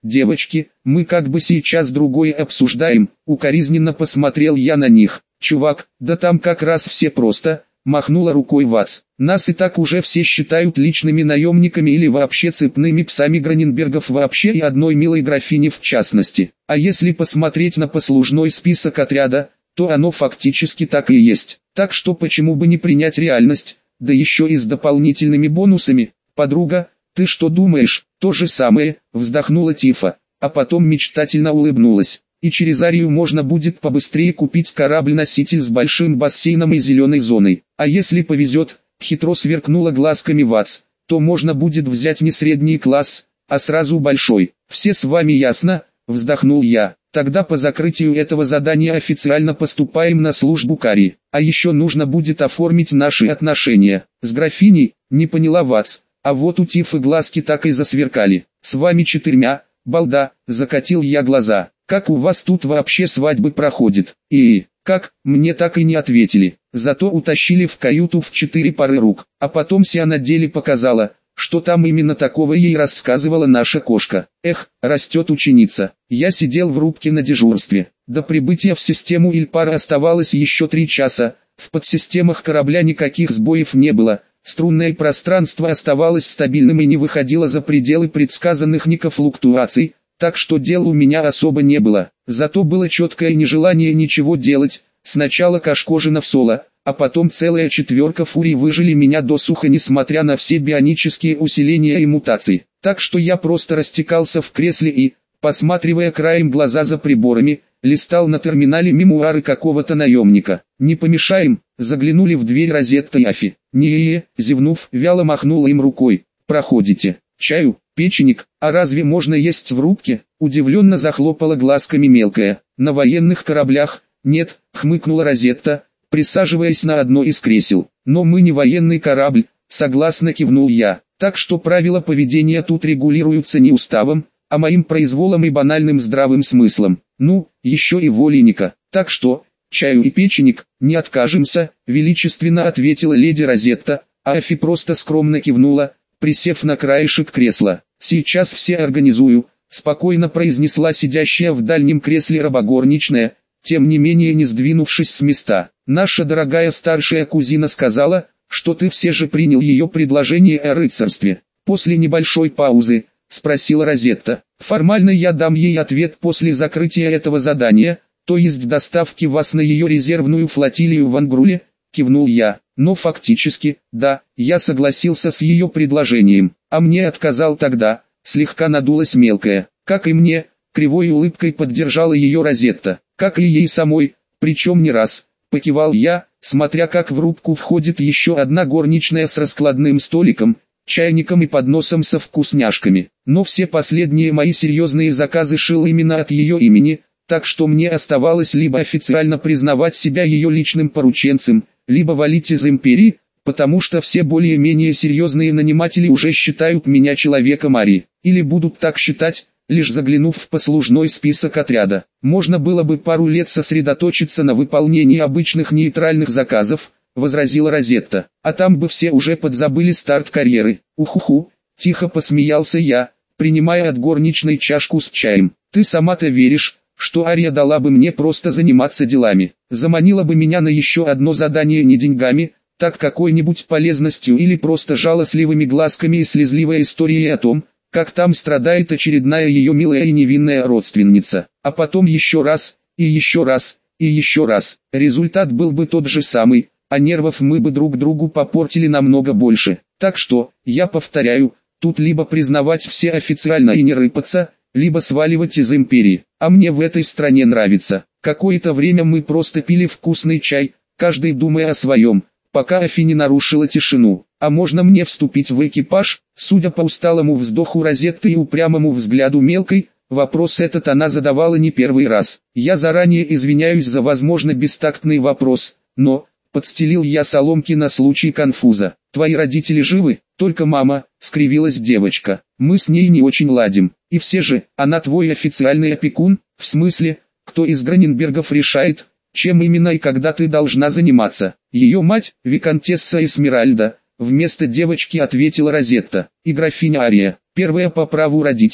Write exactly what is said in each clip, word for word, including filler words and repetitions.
девочки, мы как бы сейчас другое обсуждаем, укоризненно посмотрел я на них. Чувак, да там как раз все просто, махнула рукой Ватс. Нас и так уже все считают личными наемниками или вообще цепными псами Граненбергов вообще и одной милой графини в частности. А если посмотреть на послужной список отряда, то оно фактически так и есть. Так что почему бы не принять реальность, да еще и с дополнительными бонусами. Подруга, ты что думаешь? То же самое, вздохнула Тифа, а потом мечтательно улыбнулась. И через Арию можно будет побыстрее купить корабль-носитель с большим бассейном и зеленой зоной. А если повезет, хитро сверкнула глазками Ватс, то можно будет взять не средний класс, а сразу большой. Все с вами ясно? Вздохнул я. Тогда по закрытию этого задания официально поступаем на службу к Арии. А еще нужно будет оформить наши отношения. С графиней, не поняла Ватс. А вот у Тифы глазки так и засверкали. С вами четырьмя, балда, закатил я глаза. Как у вас тут вообще свадьбы проходят? И, как, мне так и не ответили. Зато утащили в каюту в четыре пары рук. А потом Ся на деле показала, что там именно такого ей рассказывала наша кошка. Эх, растет ученица. Я сидел в рубке на дежурстве. До прибытия в систему Ильпара оставалось еще три часа. В подсистемах корабля никаких сбоев не было. Струнное пространство оставалось стабильным и не выходило за пределы предсказанных Ника флуктуаций. Так что дел у меня особо не было, зато было четкое нежелание ничего делать. Сначала Кашкожина в соло, а потом целая четверка фурий выжили меня досуха несмотря на все бионические усиления и мутации. Так что я просто растекался в кресле и, посматривая краем глаза за приборами, листал на терминале мемуары какого-то наемника. «Не помешаем?» Заглянули в дверь Розетта и Афи. «Не-е-е», зевнув, вяло махнула им рукой. «Проходите. Чаю, печенек, а разве можно есть в рубке?» Удивленно захлопала глазками мелкая. «На военных кораблях, нет», хмыкнула Розетта, присаживаясь на одно из кресел. «Но мы не военный корабль», согласно кивнул я. «Так что правила поведения тут регулируются не уставом, а моим произволом и банальным здравым смыслом. Ну, еще и воленика. Так что, чаю и печенек, не откажемся», величественно ответила леди Розетта, а Афи просто скромно кивнула, присев на краешек кресла. «Сейчас все организую», спокойно произнесла сидящая в дальнем кресле рабогорничная, тем не менее не сдвинувшись с места. «Наша дорогая старшая кузина сказала, что ты все же принял ее предложение о рыцарстве». После небольшой паузы, спросила Розетта. «Формально я дам ей ответ после закрытия этого задания, то есть доставки вас на ее резервную флотилию в Ангруле», кивнул я. «Но фактически, да, я согласился с ее предложением, а мне отказал тогда», слегка надулась мелкая. «Как и мне», кривой улыбкой поддержала ее Розетта. «Как и ей самой, причем не раз», покивал я, смотря как в рубку входит еще одна горничная с раскладным столиком, чайником и подносом со вкусняшками. Но все последние мои серьезные заказы шил именно от ее имени, так что мне оставалось либо официально признавать себя ее личным порученцем, либо валить из империи, потому что все более-менее серьезные наниматели уже считают меня человеком Арии, или будут так считать, лишь заглянув в послужной список отряда. Можно было бы пару лет сосредоточиться на выполнении обычных нейтральных заказов, возразила Розетта, а там бы все уже подзабыли старт карьеры. Уху-ху, тихо посмеялся я, принимая от горничной чашку с чаем. Ты сама-то веришь, что Ария дала бы мне просто заниматься делами, заманила бы меня на еще одно задание не деньгами, так какой-нибудь полезностью или просто жалостливыми глазками и слезливой историей о том, как там страдает очередная ее милая и невинная родственница, а потом еще раз, и еще раз, и еще раз. Результат был бы тот же самый, а нервов мы бы друг другу попортили намного больше. Так что, я повторяю, тут либо признавать все официально и не рыпаться, либо сваливать из империи. А мне в этой стране нравится. Какое-то время мы просто пили вкусный чай, каждый думая о своем, пока Афи не нарушила тишину. «А можно мне вступить в экипаж?» Судя по усталому вздоху Розетты и упрямому взгляду мелкой, вопрос этот она задавала не первый раз. Я заранее извиняюсь за возможно бестактный вопрос, но, подстелил я соломки на случай конфуза. «Твои родители живы?» «Только мама», — скривилась девочка. «Мы с ней не очень ладим. И все же, она твой официальный опекун?» «В смысле, кто из Граненбергов решает, чем именно и когда ты должна заниматься?» «Ее мать, виконтесса Эсмеральда», — вместо девочки ответила Розетта. «И графиня Ария, первая по праву родителя»,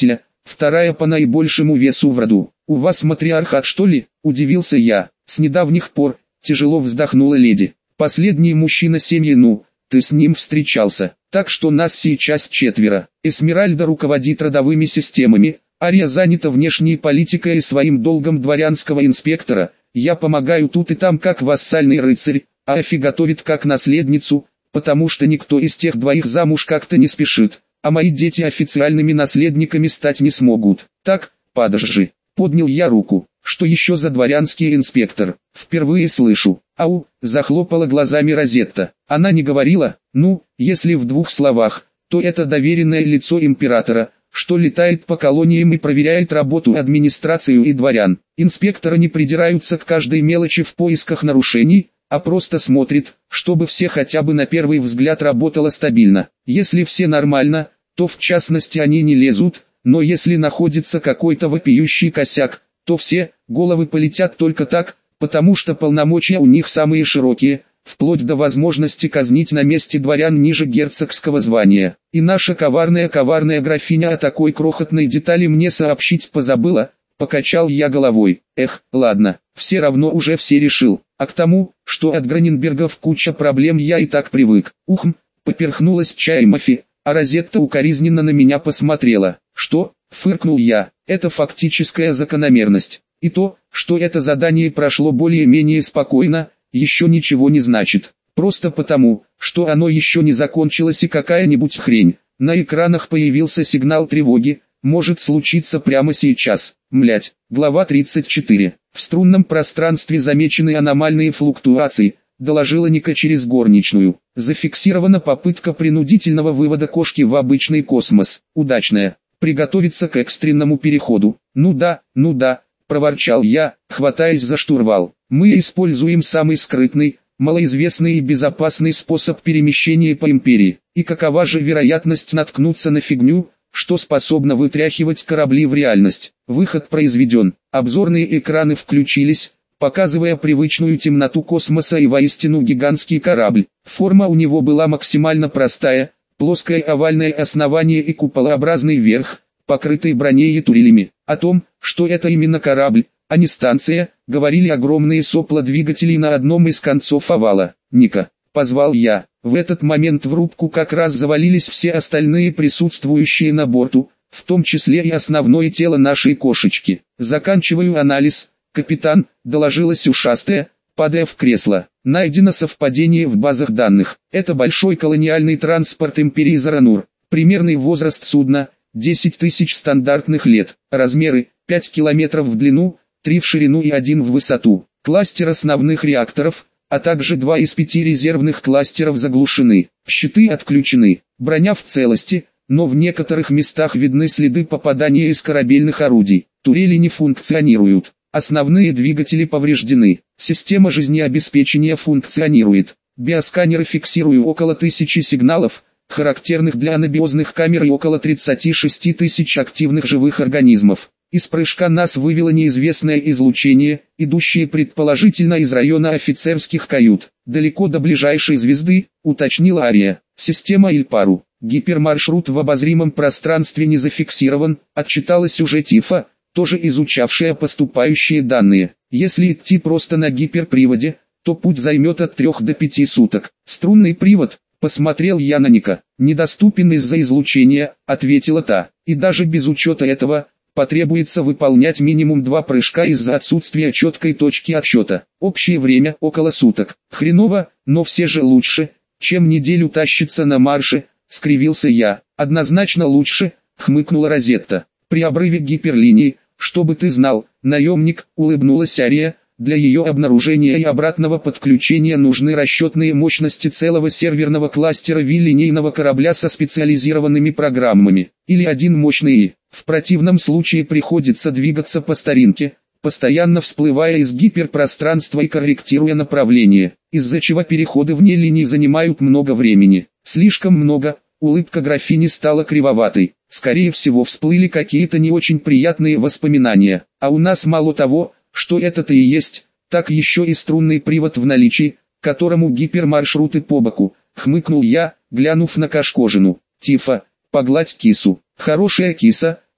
вторая по наибольшему весу в роду. У вас матриархат, что ли? Удивился я. С недавних пор, тяжело вздохнула леди. Последний мужчина семьи, ну, ты с ним встречался. Так что нас сейчас четверо. Эсмеральда руководит родовыми системами, Ария занята внешней политикой и своим долгом дворянского инспектора. Я помогаю тут и там как вассальный рыцарь, а Эфи готовит как наследницу, потому что никто из тех двоих замуж как-то не спешит, а мои дети официальными наследниками стать не смогут. Так, подожди. Поднял я руку. Что еще за дворянский инспектор? Впервые слышу. Ау, захлопала глазами Розетта. Она не говорила, ну, если в двух словах, то это доверенное лицо императора, что летает по колониям и проверяет работу администрацию и дворян. Инспекторы не придираются к каждой мелочи в поисках нарушений, а просто смотрит, чтобы все хотя бы на первый взгляд работало стабильно. Если все нормально, то в частности они не лезут, но если находится какой-то вопиющий косяк, то все головы полетят только так, потому что полномочия у них самые широкие, вплоть до возможности казнить на месте дворян ниже герцогского звания. И наша коварная-коварная графиня о такой крохотной детали мне сообщить позабыла, покачал я головой. Эх, ладно, все равно уже все решил, а к тому, что от Граненбергов куча проблем я и так привык. Ухм, поперхнулась чаем Эфи, а Розетта укоризненно на меня посмотрела. Что? Фыркнул я, это фактическая закономерность. И то, что это задание прошло более-менее спокойно, еще ничего не значит. Просто потому, что оно еще не закончилось и какая-нибудь хрень. На экранах появился сигнал тревоги, может случиться прямо сейчас. Млять. Глава тридцать четыре. В струнном пространстве замечены аномальные флуктуации, доложила Ника через горничную. Зафиксирована попытка принудительного вывода кошки в обычный космос. Удачная. Приготовиться к экстренному переходу. Ну да, ну да, проворчал я, хватаясь за штурвал. Мы используем самый скрытный, малоизвестный и безопасный способ перемещения по империи. И какова же вероятность наткнуться на фигню, что способна вытряхивать корабли в реальность? Выход произведен. Обзорные экраны включились, показывая привычную темноту космоса и воистину гигантский корабль. Форма у него была максимально простая. Плоское овальное основание и куполообразный верх, покрытый броней и турелями. О том, что это именно корабль, а не станция, говорили огромные сопла двигателей на одном из концов овала. «Ника», — позвал я. В этот момент в рубку как раз завалились все остальные присутствующие на борту, в том числе и основное тело нашей кошечки. «Заканчиваю анализ, капитан», — доложилась ушастая, падая в кресло. Найдено совпадение в базах данных. Это большой колониальный транспорт империи Заранур. Примерный возраст судна – десять тысяч стандартных лет. Размеры – пять километров в длину, три в ширину и один в высоту. Кластер основных реакторов, а также два из пяти резервных кластеров заглушены. Щиты отключены. Броня в целости, но в некоторых местах видны следы попадания из корабельных орудий. Турели не функционируют. Основные двигатели повреждены. Система жизнеобеспечения функционирует. Биосканеры фиксируют около тысячи сигналов, характерных для анабиозных камер, и около тридцати шести тысяч активных живых организмов. Из прыжка нас вывело неизвестное излучение, идущее предположительно из района офицерских кают. Далеко до ближайшей звезды, уточнила Ария. Система Ильпару. Гипермаршрут в обозримом пространстве не зафиксирован, отчиталась уже Тифа, тоже изучавшая поступающие данные. Если идти просто на гиперприводе, то путь займет от трех до пяти суток. Струнный привод, посмотрел я на Ника. Недоступен из-за излучения, ответила та. И даже без учета этого, потребуется выполнять минимум два прыжка из-за отсутствия четкой точки отсчета. Общее время около суток. Хреново, но все же лучше, чем неделю тащиться на марше, скривился я. Однозначно лучше, хмыкнула Розетта. При обрыве гиперлинии, чтобы ты знал, наемник, улыбнулась Ария, для ее обнаружения и обратного подключения нужны расчетные мощности целого серверного кластера ви-линейного корабля со специализированными программами, или один мощный И. В противном случае приходится двигаться по старинке, постоянно всплывая из гиперпространства и корректируя направление, из-за чего переходы вне линии занимают много времени. Слишком много. Улыбка графини стала кривоватой. Скорее всего, всплыли какие-то не очень приятные воспоминания. А у нас мало того, что это-то и есть, так еще и струнный привод в наличии, которому гипермаршруты по боку. Хмыкнул я, глянув на Кошкожину. Тифа, погладь кису. Хорошая киса,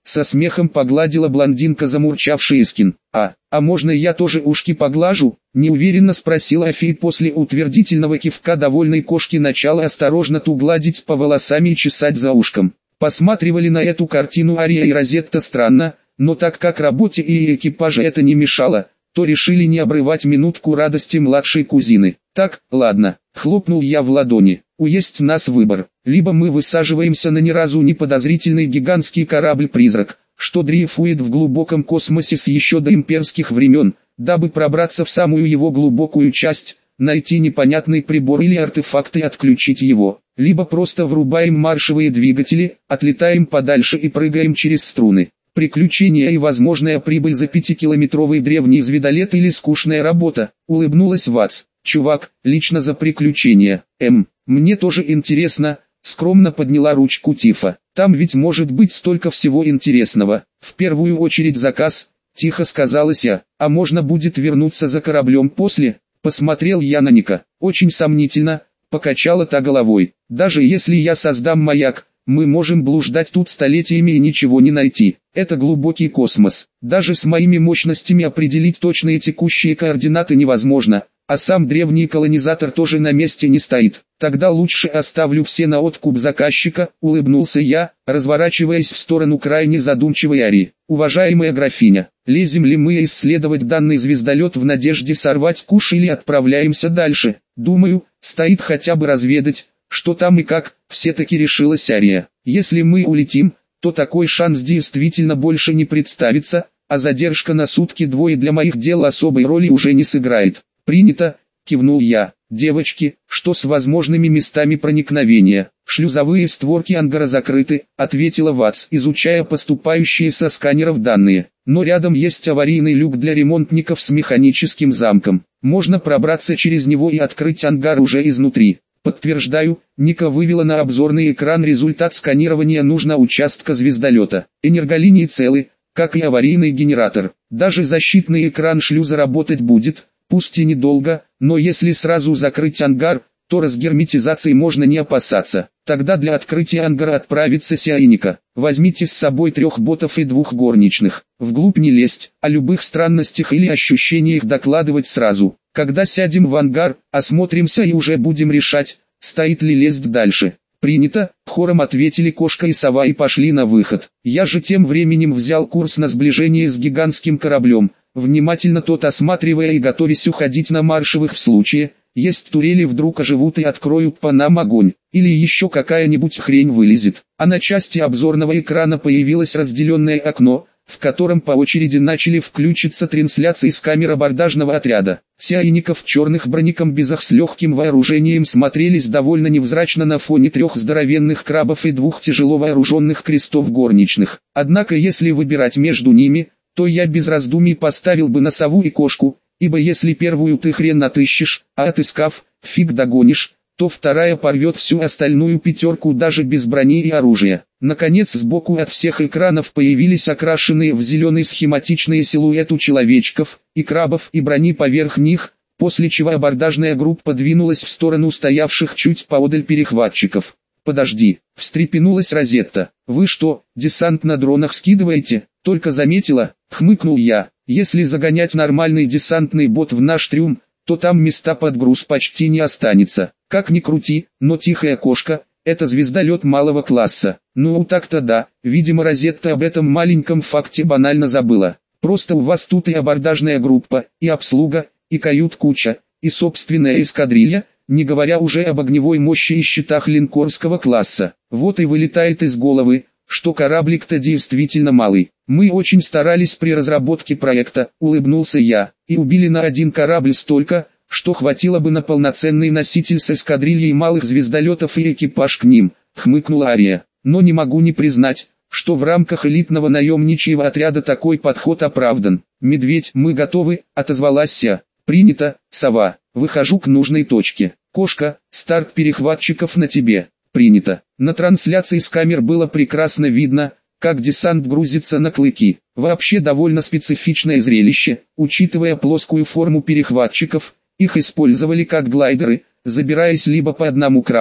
Со смехом погладила блондинка замурчавший скин. «А, а можно я тоже ушки поглажу?» Неуверенно спросила Афи после утвердительного кивка довольной кошки начала осторожно ту гладить по волосам и чесать за ушком. Посматривали на эту картину Ария и Розетта странно, но так как работе и экипаже это не мешало, то решили не обрывать минутку радости младшей кузины. «Так, ладно», — хлопнул я в ладони, — «уесть нас выбор. Либо мы высаживаемся на ни разу не подозрительный гигантский корабль-призрак, что дрейфует в глубоком космосе с еще до имперских времен, дабы пробраться в самую его глубокую часть, найти непонятный прибор или артефакт и отключить его. Либо просто врубаем маршевые двигатели, отлетаем подальше и прыгаем через струны. Приключения и возможная прибыль за пятикилометровый древний звездолет или скучная работа», — улыбнулась Ватс. «Чувак, лично за приключения. Эм, мне тоже интересно», — скромно подняла ручку Тифа. «Там ведь может быть столько всего интересного. В первую очередь заказ», — тихо сказалась я. «А можно будет вернуться за кораблем после?» Посмотрел я на Ника. «Очень сомнительно», — покачала та головой. «Даже если я создам маяк, мы можем блуждать тут столетиями и ничего не найти. Это глубокий космос. Даже с моими мощностями определить точные текущие координаты невозможно, а сам древний колонизатор тоже на месте не стоит. Тогда лучше оставлю все на откуп заказчика», — улыбнулся я, разворачиваясь в сторону крайне задумчивой Арии. «Уважаемая графиня, лезем ли мы исследовать данный звездолет в надежде сорвать куш или отправляемся дальше? Думаю, стоит хотя бы разведать, что там и как», — все-таки решилась Ария. «Если мы улетим, то такой шанс действительно больше не представится, а задержка на сутки-двое для моих дел особой роли уже не сыграет». «Принято», — кивнул я. «Девочки, что с возможными местами проникновения?» «Шлюзовые створки ангара закрыты», — ответила Ватс, изучая поступающие со сканеров данные. «Но рядом есть аварийный люк для ремонтников с механическим замком. Можно пробраться через него и открыть ангар уже изнутри». «Подтверждаю», — Ника вывела на обзорный экран результат сканирования нужного участка звездолета. «Энерголинии целы, как и аварийный генератор. Даже защитный экран шлюза работать будет, пусть и недолго, но если сразу закрыть ангар, то разгерметизации можно не опасаться. Тогда для открытия ангара отправится Сианика. Возьмите с собой трех ботов и двух горничных. Вглубь не лезть, о любых странностях или ощущениях докладывать сразу. Когда сядем в ангар, осмотримся и уже будем решать, стоит ли лезть дальше». «Принято», — хором ответили кошка и сова и пошли на выход. Я же тем временем взял курс на сближение с гигантским кораблем, внимательно тот осматривая и готовясь уходить на маршевых в случае, есть турели вдруг оживут и откроют по нам огонь, или еще какая-нибудь хрень вылезет. А на части обзорного экрана появилось разделенное окно, в котором по очереди начали включиться трансляции с камер абордажного отряда. Сиаников в черных бронекомбезах с легким вооружением смотрелись довольно невзрачно на фоне трех здоровенных крабов и двух тяжело вооруженных крестов горничных. Однако если выбирать между ними, то я без раздумий поставил бы на сову и кошку, ибо если первую ты хрен отыщешь, а отыскав, фиг догонишь, то вторая порвет всю остальную пятерку даже без брони и оружия. Наконец сбоку от всех экранов появились окрашенные в зеленый схематичные силуэты человечков, и крабов и брони поверх них, после чего абордажная группа двинулась в сторону стоявших чуть поодаль перехватчиков. «Подожди», — встрепенулась Розетта. «Вы что, десант на дронах скидываете?» «Только заметила», — хмыкнул я. «Если загонять нормальный десантный бот в наш трюм, то там места под груз почти не останется. Как ни крути, но тихая кошка — это звездолет малого класса». «Ну так-то да, видимо Розетта об этом маленьком факте банально забыла. Просто у вас тут и абордажная группа, и обслуга, и кают-куча, и собственная эскадрилья, не говоря уже об огневой мощи и щитах линкорского класса. Вот и вылетает из головы, что кораблик-то действительно малый. Мы очень старались при разработке проекта», — улыбнулся я, «и убили на один корабль столько, что хватило бы на полноценный носитель с эскадрильей малых звездолетов и экипаж к ним», — хмыкнула Ария. «Но не могу не признать, что в рамках элитного наемничьего отряда такой подход оправдан». «Медведь, мы готовы», — отозвалась Ся. «Принято, сова, выхожу к нужной точке. Кошка, старт перехватчиков на тебе». «Принято». На трансляции с камер было прекрасно видно, как десант грузится на клыки. Вообще довольно специфичное зрелище, учитывая плоскую форму перехватчиков, их использовали как глайдеры, забираясь либо по одному крабу,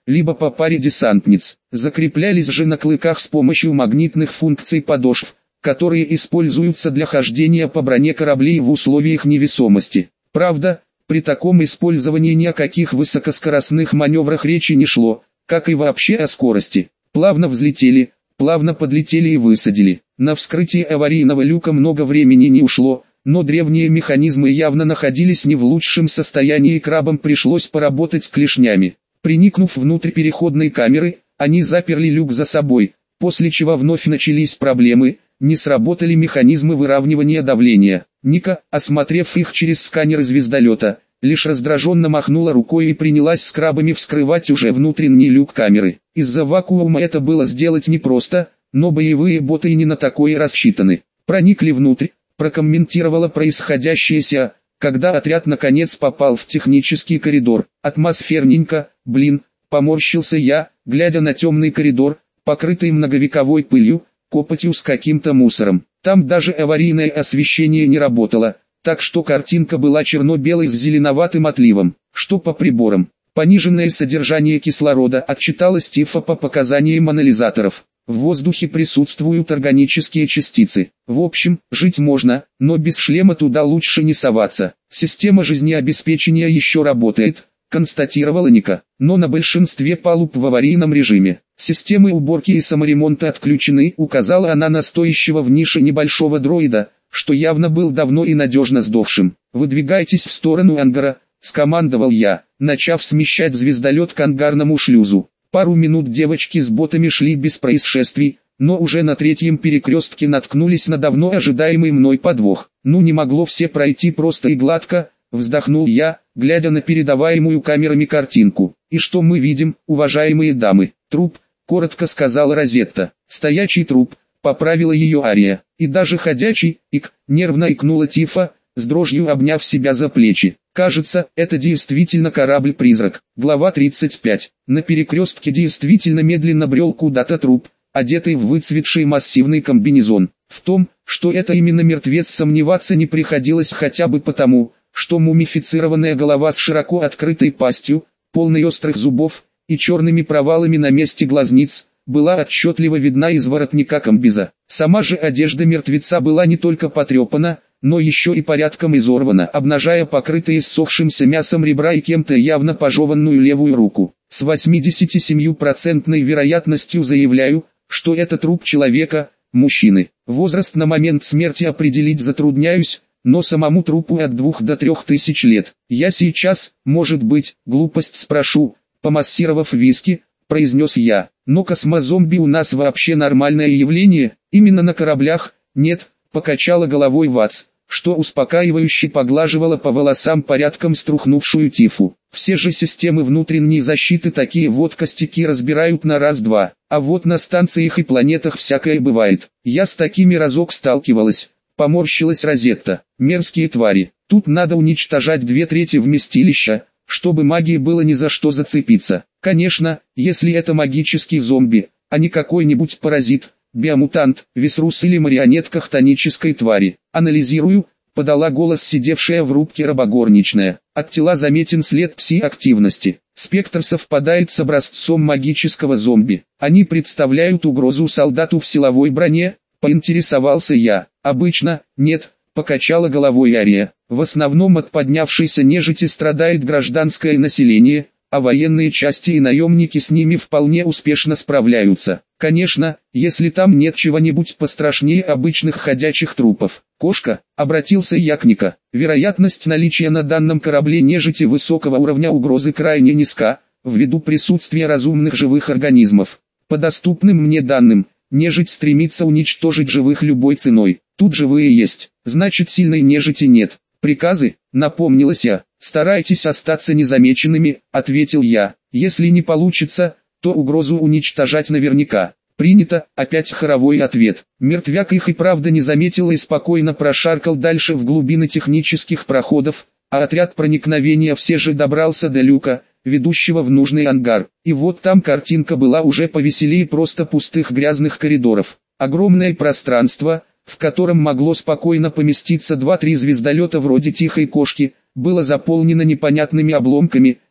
либо по паре десантниц. Закреплялись же на клыках с помощью магнитных функций подошв, которые используются для хождения по броне кораблей в условиях невесомости. Правда, при таком использовании ни о каких высокоскоростных маневрах речи не шло, как и вообще о скорости. Плавно взлетели, плавно подлетели и высадили. На вскрытие аварийного люка много времени не ушло, но древние механизмы явно находились не в лучшем состоянии и крабам пришлось поработать клешнями. Приникнув внутрь переходной камеры, они заперли люк за собой, после чего вновь начались проблемы, не сработали механизмы выравнивания давления. Ника, осмотрев их через сканеры звездолета, лишь раздраженно махнула рукой и принялась с крабами вскрывать уже внутренний люк камеры. Из-за вакуума это было сделать непросто, но боевые боты и не на такое рассчитаны. Проникли внутрь, прокомментировала происходящееся, когда отряд наконец попал в технический коридор. Атмосферненько, блин, поморщился я, глядя на темный коридор, покрытый многовековой пылью, копотью с каким-то мусором. Там даже аварийное освещение не работало, так что картинка была черно-белой с зеленоватым отливом. Что по приборам? Пониженное содержание кислорода, отчиталась Тифа по показаниям анализаторов. В воздухе присутствуют органические частицы. В общем, жить можно, но без шлема туда лучше не соваться. Система жизнеобеспечения еще работает, констатировала Ника, но на большинстве палуб в аварийном режиме. Системы уборки и саморемонта отключены, указала она на стоящего в нише небольшого дроида, что явно был давно и надежно сдохшим. «Выдвигайтесь в сторону ангара», — скомандовал я, начав смещать звездолет к ангарному шлюзу. Пару минут девочки с ботами шли без происшествий, но уже на третьем перекрестке наткнулись на давно ожидаемый мной подвох. Ну не могло все пройти просто и гладко, вздохнул я, глядя на передаваемую камерами картинку. И что мы видим, уважаемые дамы? Труп, коротко сказала Розетта. Стоячий труп, поправила ее Ария. И даже ходячий, ик, нервно икнула Тифа, с дрожью обняв себя за плечи. Кажется, это действительно корабль-призрак. Глава тридцать пять. На перекрестке действительно медленно брел куда-то труп, одетый в выцветший массивный комбинезон. В том, что это именно мертвец, сомневаться не приходилось хотя бы потому, что мумифицированная голова с широко открытой пастью, полной острых зубов, и черными провалами на месте глазниц, была отчетливо видна из воротника комбиза. Сама же одежда мертвеца была не только потрепана, но еще и порядком изорвана, обнажая покрытые иссохшимся мясом ребра и кем-то явно пожеванную левую руку. С восьмидесятисемипроцентной вероятностью заявляю, что это труп человека, мужчины. Возраст на момент смерти определить затрудняюсь, но самому трупу от двух до трех тысяч лет. Я сейчас, может быть, глупость спрошу, помассировав виски, произнес я. Но космозомби у нас вообще нормальное явление, именно на кораблях, нет, покачала головой Ватс, что успокаивающе поглаживала по волосам порядком струхнувшую Тифу. Все же системы внутренней защиты такие вот костяки разбирают на раз-два, а вот на станциях и планетах всякое бывает. Я с такими разок сталкивалась, поморщилась Розетта. Мерзкие твари, тут надо уничтожать две трети вместилища, чтобы магии было ни за что зацепиться. Конечно, если это магический зомби, а не какой-нибудь паразит, биомутант, висрус или марионетка хтонической твари. Анализирую, подала голос сидевшая в рубке рабогорничная. От тела заметен след пси-активности. Спектр совпадает с образцом магического зомби. Они представляют угрозу солдату в силовой броне, поинтересовался я. Обычно, нет, покачала головой Ария. В основном от поднявшейся нежити страдает гражданское население, а военные части и наемники с ними вполне успешно справляются. Конечно, если там нет чего-нибудь пострашнее обычных ходячих трупов. Кошка, обратился я к Ника. Вероятность наличия на данном корабле нежити высокого уровня угрозы крайне низка, ввиду присутствия разумных живых организмов. По доступным мне данным, нежить стремится уничтожить живых любой ценой. Тут живые есть, значит сильной нежити нет. Приказы, напомнилась я. Старайтесь остаться незамеченными, ответил я. Если не получится, то угрозу уничтожать наверняка. Принято, опять хоровой ответ. Мертвяк их и правда не заметил и спокойно прошаркал дальше в глубины технических проходов, а отряд проникновения все же добрался до люка, ведущего в нужный ангар. И вот там картинка была уже повеселее просто пустых грязных коридоров. Огромное пространство, в котором могло спокойно поместиться два-три звездолета вроде «Тихой кошки», было заполнено непонятными обломками,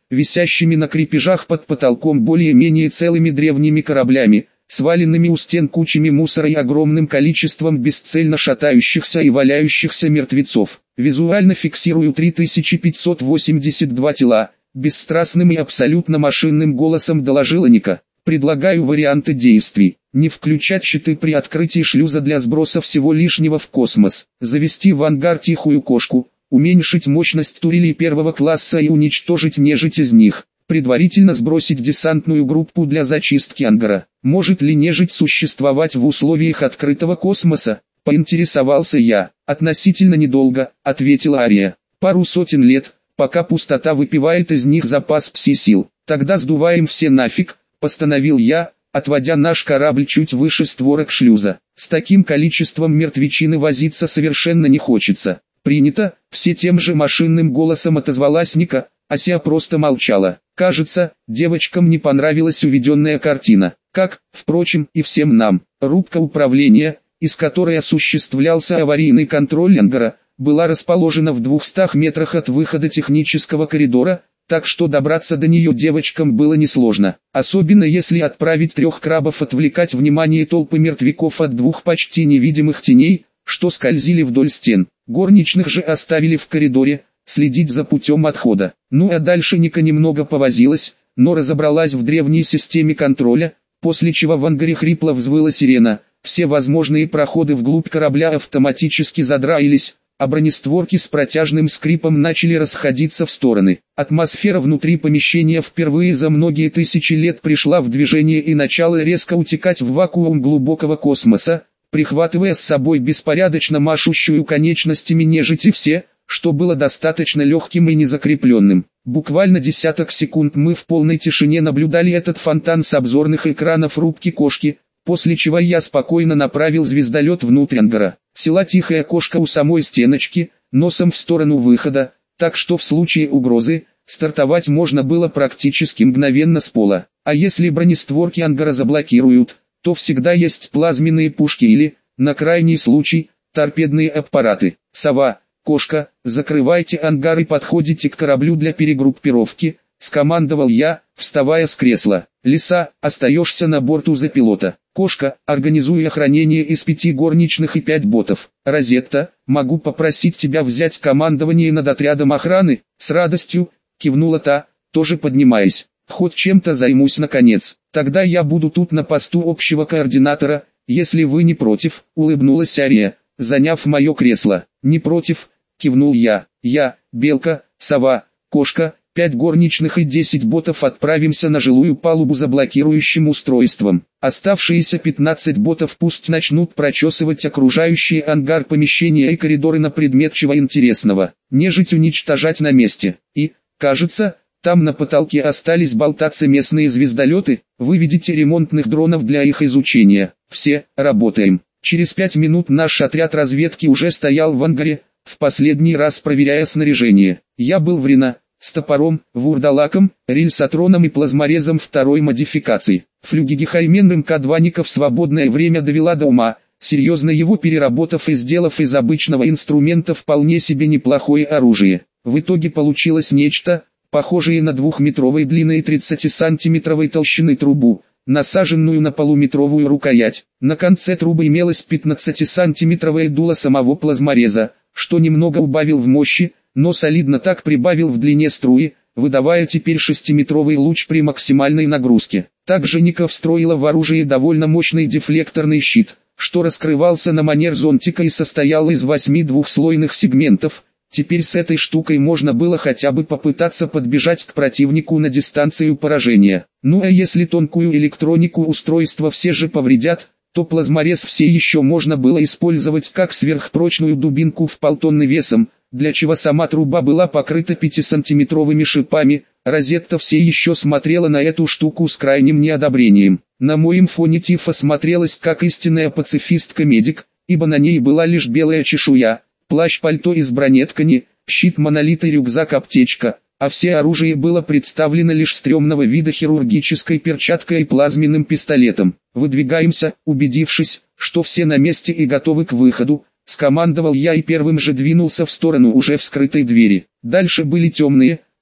висящими на крепежах под потолком более-менее целыми древними кораблями, сваленными у стен кучами мусора и огромным количеством бесцельно шатающихся и валяющихся мертвецов. Визуально фиксирую три тысячи пятьсот восемьдесят два тела, бесстрастным и абсолютно машинным голосом доложила Ника. Предлагаю варианты действий. Не включать щиты при открытии шлюза для сброса всего лишнего в космос. Завести в ангар тихую кошку, уменьшить мощность турелей первого класса и уничтожить нежить из них. Предварительно сбросить десантную группу для зачистки ангара. Может ли нежить существовать в условиях открытого космоса? Поинтересовался я. Относительно недолго, ответила Ария. Пару сотен лет, пока пустота выпивает из них запас пси-сил. Тогда сдуваем все нафиг, постановил я, отводя наш корабль чуть выше створок шлюза. С таким количеством мертвечины возиться совершенно не хочется. Принято, все тем же машинным голосом отозвалась Ника, Ася просто молчала. Кажется, девочкам не понравилась увиденная картина. Как, впрочем, и всем нам. Рубка управления, из которой осуществлялся аварийный контроль ангара, была расположена в двухстах метрах от выхода технического коридора, так что добраться до нее девочкам было несложно. Особенно если отправить трех крабов отвлекать внимание толпы мертвяков от двух почти невидимых теней, что скользили вдоль стен. Горничных же оставили в коридоре, следить за путем отхода. Ну а дальше Ника немного повозилась, но разобралась в древней системе контроля, после чего в ангаре хрипло взвыла сирена. Все возможные проходы вглубь корабля автоматически задраились, а бронестворки с протяжным скрипом начали расходиться в стороны. Атмосфера внутри помещения впервые за многие тысячи лет пришла в движение и начала резко утекать в вакуум глубокого космоса, прихватывая с собой беспорядочно машущую конечностями нежить и все, что было достаточно легким и незакрепленным. Буквально десяток секунд мы в полной тишине наблюдали этот фонтан с обзорных экранов рубки кошки, после чего я спокойно направил звездолет внутрь ангара. Села тихая кошка у самой стеночки, носом в сторону выхода, так что в случае угрозы, стартовать можно было практически мгновенно с пола. А если бронестворки ангара заблокируют, то всегда есть плазменные пушки или, на крайний случай, торпедные аппараты. Сова, кошка, закрывайте ангар и подходите к кораблю для перегруппировки, скомандовал я, вставая с кресла. Лиса, остаешься на борту за пилота. Кошка, организуй охранение из пяти горничных и пять ботов. Розетта, могу попросить тебя взять командование над отрядом охраны? С радостью, кивнула та, тоже поднимаясь. Хоть чем-то займусь наконец. Тогда я буду тут на посту общего координатора, если вы не против, улыбнулась Ария, заняв мое кресло. Не против, кивнул я. Я, Белка, Сова, Кошка, пять горничных и десять ботов отправимся на жилую палубу за блокирующим устройством. Оставшиеся пятнадцать ботов пусть начнут прочесывать окружающие ангар помещения и коридоры на предмет чего интересного. Нежить уничтожать на месте. И, кажется, там на потолке остались болтаться местные звездолеты, выведите ремонтных дронов для их изучения. Все, работаем. Через пять минут наш отряд разведки уже стоял в ангаре, в последний раз проверяя снаряжение. Я был в Рено, с топором, вурдалаком, рельсотроном и плазморезом второй модификации. Флюгигехаймен эм ка два Ника в свободное время довела до ума, серьезно его переработав и сделав из обычного инструмента вполне себе неплохое оружие. В итоге получилось нечто, похожее на двухметровой длины и тридцатисантиметровой толщины трубу, насаженную на полуметровую рукоять. На конце трубы имелось пятнадцатисантиметровое дуло самого плазмореза, что немного убавил в мощи, но солидно так прибавил в длине струи, выдавая теперь шестиметровый луч при максимальной нагрузке. Также Ника встроила в оружие довольно мощный дефлекторный щит, что раскрывался на манер зонтика и состоял из восьми двухслойных сегментов. Теперь с этой штукой можно было хотя бы попытаться подбежать к противнику на дистанцию поражения. Ну а если тонкую электронику устройства все же повредят, то плазморез все еще можно было использовать как сверхпрочную дубинку в полтонны весом, для чего сама труба была покрыта пятисантиметровыми шипами. Розетта все еще смотрела на эту штуку с крайним неодобрением. На моем фоне Тифа смотрелась как истинная пацифистка-медик, ибо на ней была лишь белая чешуя, плащ-пальто из бронеткани, щит монолит и рюкзак-аптечка, а все оружие было представлено лишь стрёмного вида хирургической перчаткой и плазменным пистолетом. «Выдвигаемся», убедившись, что все на месте и готовы к выходу, скомандовал я и первым же двинулся в сторону уже вскрытой двери. Дальше были темные,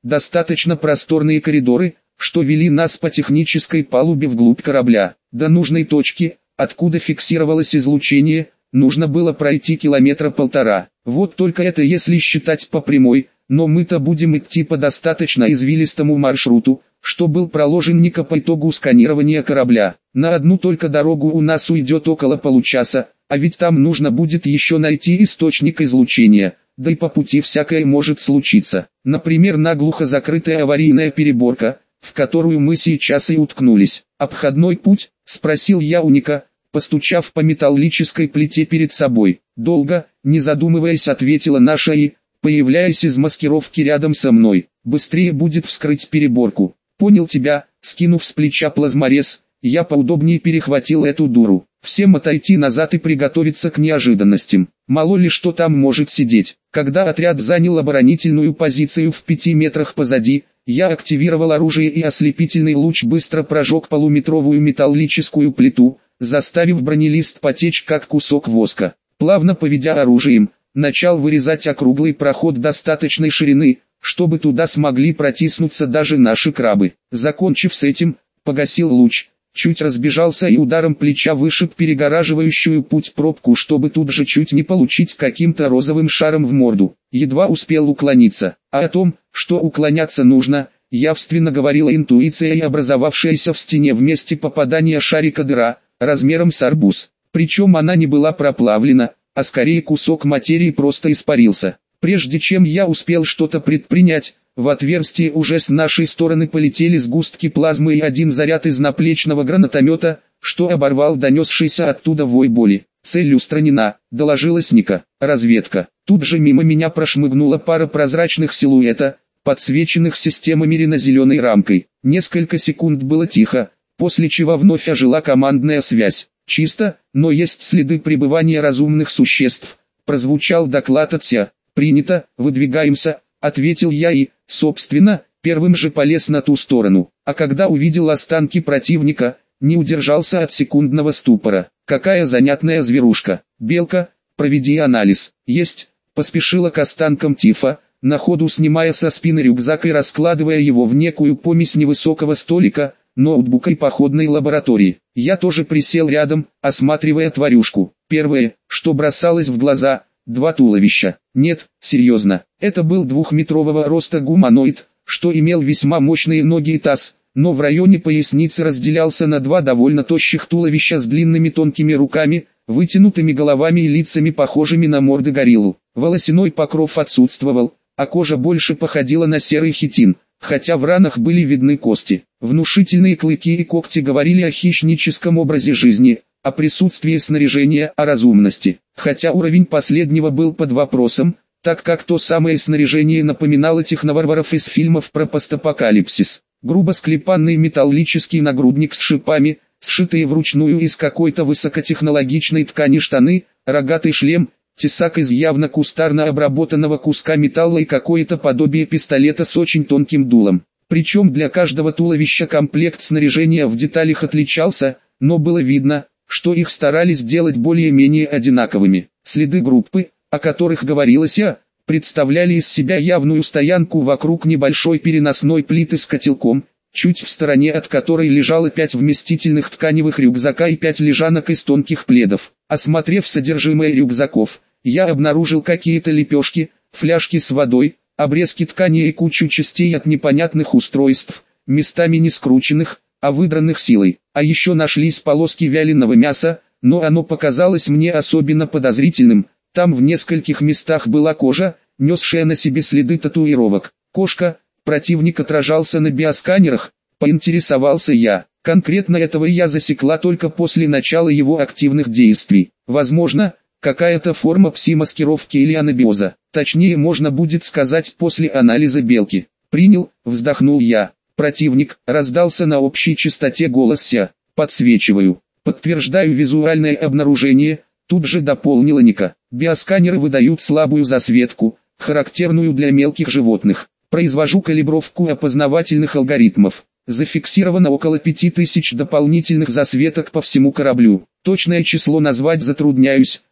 достаточно просторные коридоры, что вели нас по технической палубе вглубь корабля. До нужной точки, откуда фиксировалось излучение, нужно было пройти километра полтора. Вот только это если считать по прямой, но мы-то будем идти по достаточно извилистому маршруту, что был проложен Ника по итогу сканирования корабля. На одну только дорогу у нас уйдет около получаса, а ведь там нужно будет еще найти источник излучения, да и по пути всякое может случиться. Например, наглухо закрытая аварийная переборка, в которую мы сейчас и уткнулись. «Обходной путь?» – спросил я у Ника, постучав по металлической плите перед собой. «Долго», – не задумываясь, ответила наша И, появляясь из маскировки рядом со мной. «Быстрее будет вскрыть переборку». «Понял тебя», – скинув с плеча плазморез, я поудобнее перехватил эту дуру. Всем отойти назад и приготовиться к неожиданностям. Мало ли что там может сидеть. Когда отряд занял оборонительную позицию в пяти метрах позади, я активировал оружие, и ослепительный луч быстро прожег полуметровую металлическую плиту, заставив бронелист потечь как кусок воска. Плавно поведя оружием, начал вырезать округлый проход достаточной ширины, чтобы туда смогли протиснуться даже наши крабы. Закончив с этим, погасил луч, чуть разбежался и ударом плеча вышиб перегораживающую путь пробку, чтобы тут же чуть не получить каким-то розовым шаром в морду. Едва успел уклониться. А о том, что уклоняться нужно, явственно говорила интуиция и образовавшаяся в стене в месте попадания шарика дыра, размером с арбуз. Причем она не была проплавлена, а скорее кусок материи просто испарился. Прежде чем я успел что-то предпринять, в отверстие уже с нашей стороны полетели сгустки плазмы и один заряд из наплечного гранатомета, что оборвал донесшийся оттуда вой боли. «Цель устранена», — доложилась Ника. «Разведка». Тут же мимо меня прошмыгнула пара прозрачных силуэта, подсвеченных системами рено-зеленой рамкой. Несколько секунд было тихо, после чего вновь ожила командная связь. «Чисто, но есть следы пребывания разумных существ», — прозвучал доклад от Ся. «Принято, выдвигаемся», — ответил я и, собственно, первым же полез на ту сторону. А когда увидел останки противника, не удержался от секундного ступора. «Какая занятная зверушка! Белка, проведи анализ». «Есть», — поспешила к останкам Тифа, на ходу снимая со спины рюкзак и раскладывая его в некую помесь невысокого столика, ноутбука и походной лаборатории. Я тоже присел рядом, осматривая тварюшку. Первое, что бросалось в глаза — два туловища. Нет, серьезно, это был двухметрового роста гуманоид, что имел весьма мощные ноги и таз, но в районе поясницы разделялся на два довольно тощих туловища с длинными тонкими руками, вытянутыми головами и лицами, похожими на морды гориллу. Волосяной покров отсутствовал, а кожа больше походила на серый хитин, хотя в ранах были видны кости. Внушительные клыки и когти говорили о хищническом образе жизни, о присутствии снаряжения, о разумности. Хотя уровень последнего был под вопросом, так как то самое снаряжение напоминало техноварваров из фильмов про постапокалипсис. Грубо склепанный металлический нагрудник с шипами, сшитые вручную из какой-то высокотехнологичной ткани штаны, рогатый шлем, тесак из явно кустарно обработанного куска металла и какое-то подобие пистолета с очень тонким дулом. Причем для каждого туловища комплект снаряжения в деталях отличался, но было видно, что их старались сделать более-менее одинаковыми. Следы группы, о которых говорилось, представляли из себя явную стоянку вокруг небольшой переносной плиты с котелком, чуть в стороне от которой лежало пять вместительных тканевых рюкзака и пять лежанок из тонких пледов. Осмотрев содержимое рюкзаков, я обнаружил какие-то лепешки, фляжки с водой, обрезки ткани и кучу частей от непонятных устройств, местами не скрученных, а выдранных силой. А еще нашлись полоски вяленого мяса, но оно показалось мне особенно подозрительным. Там в нескольких местах была кожа, несшая на себе следы татуировок. Кошка, противник отражался на биосканерах, поинтересовался я. Конкретно этого я засекла только после начала его активных действий. Возможно, какая-то форма пси-маскировки или анабиоза. Точнее можно будет сказать после анализа белки. «Принял», вздохнул я. «Противник», раздался на общей частоте голос Ся. «Подсвечиваю». «Подтверждаю визуальное обнаружение», тут же дополнила Ника. «Биосканеры выдают слабую засветку, характерную для мелких животных. Произвожу калибровку опознавательных алгоритмов. Зафиксировано около пяти тысяч дополнительных засветок по всему кораблю. Точное число назвать затрудняюсь,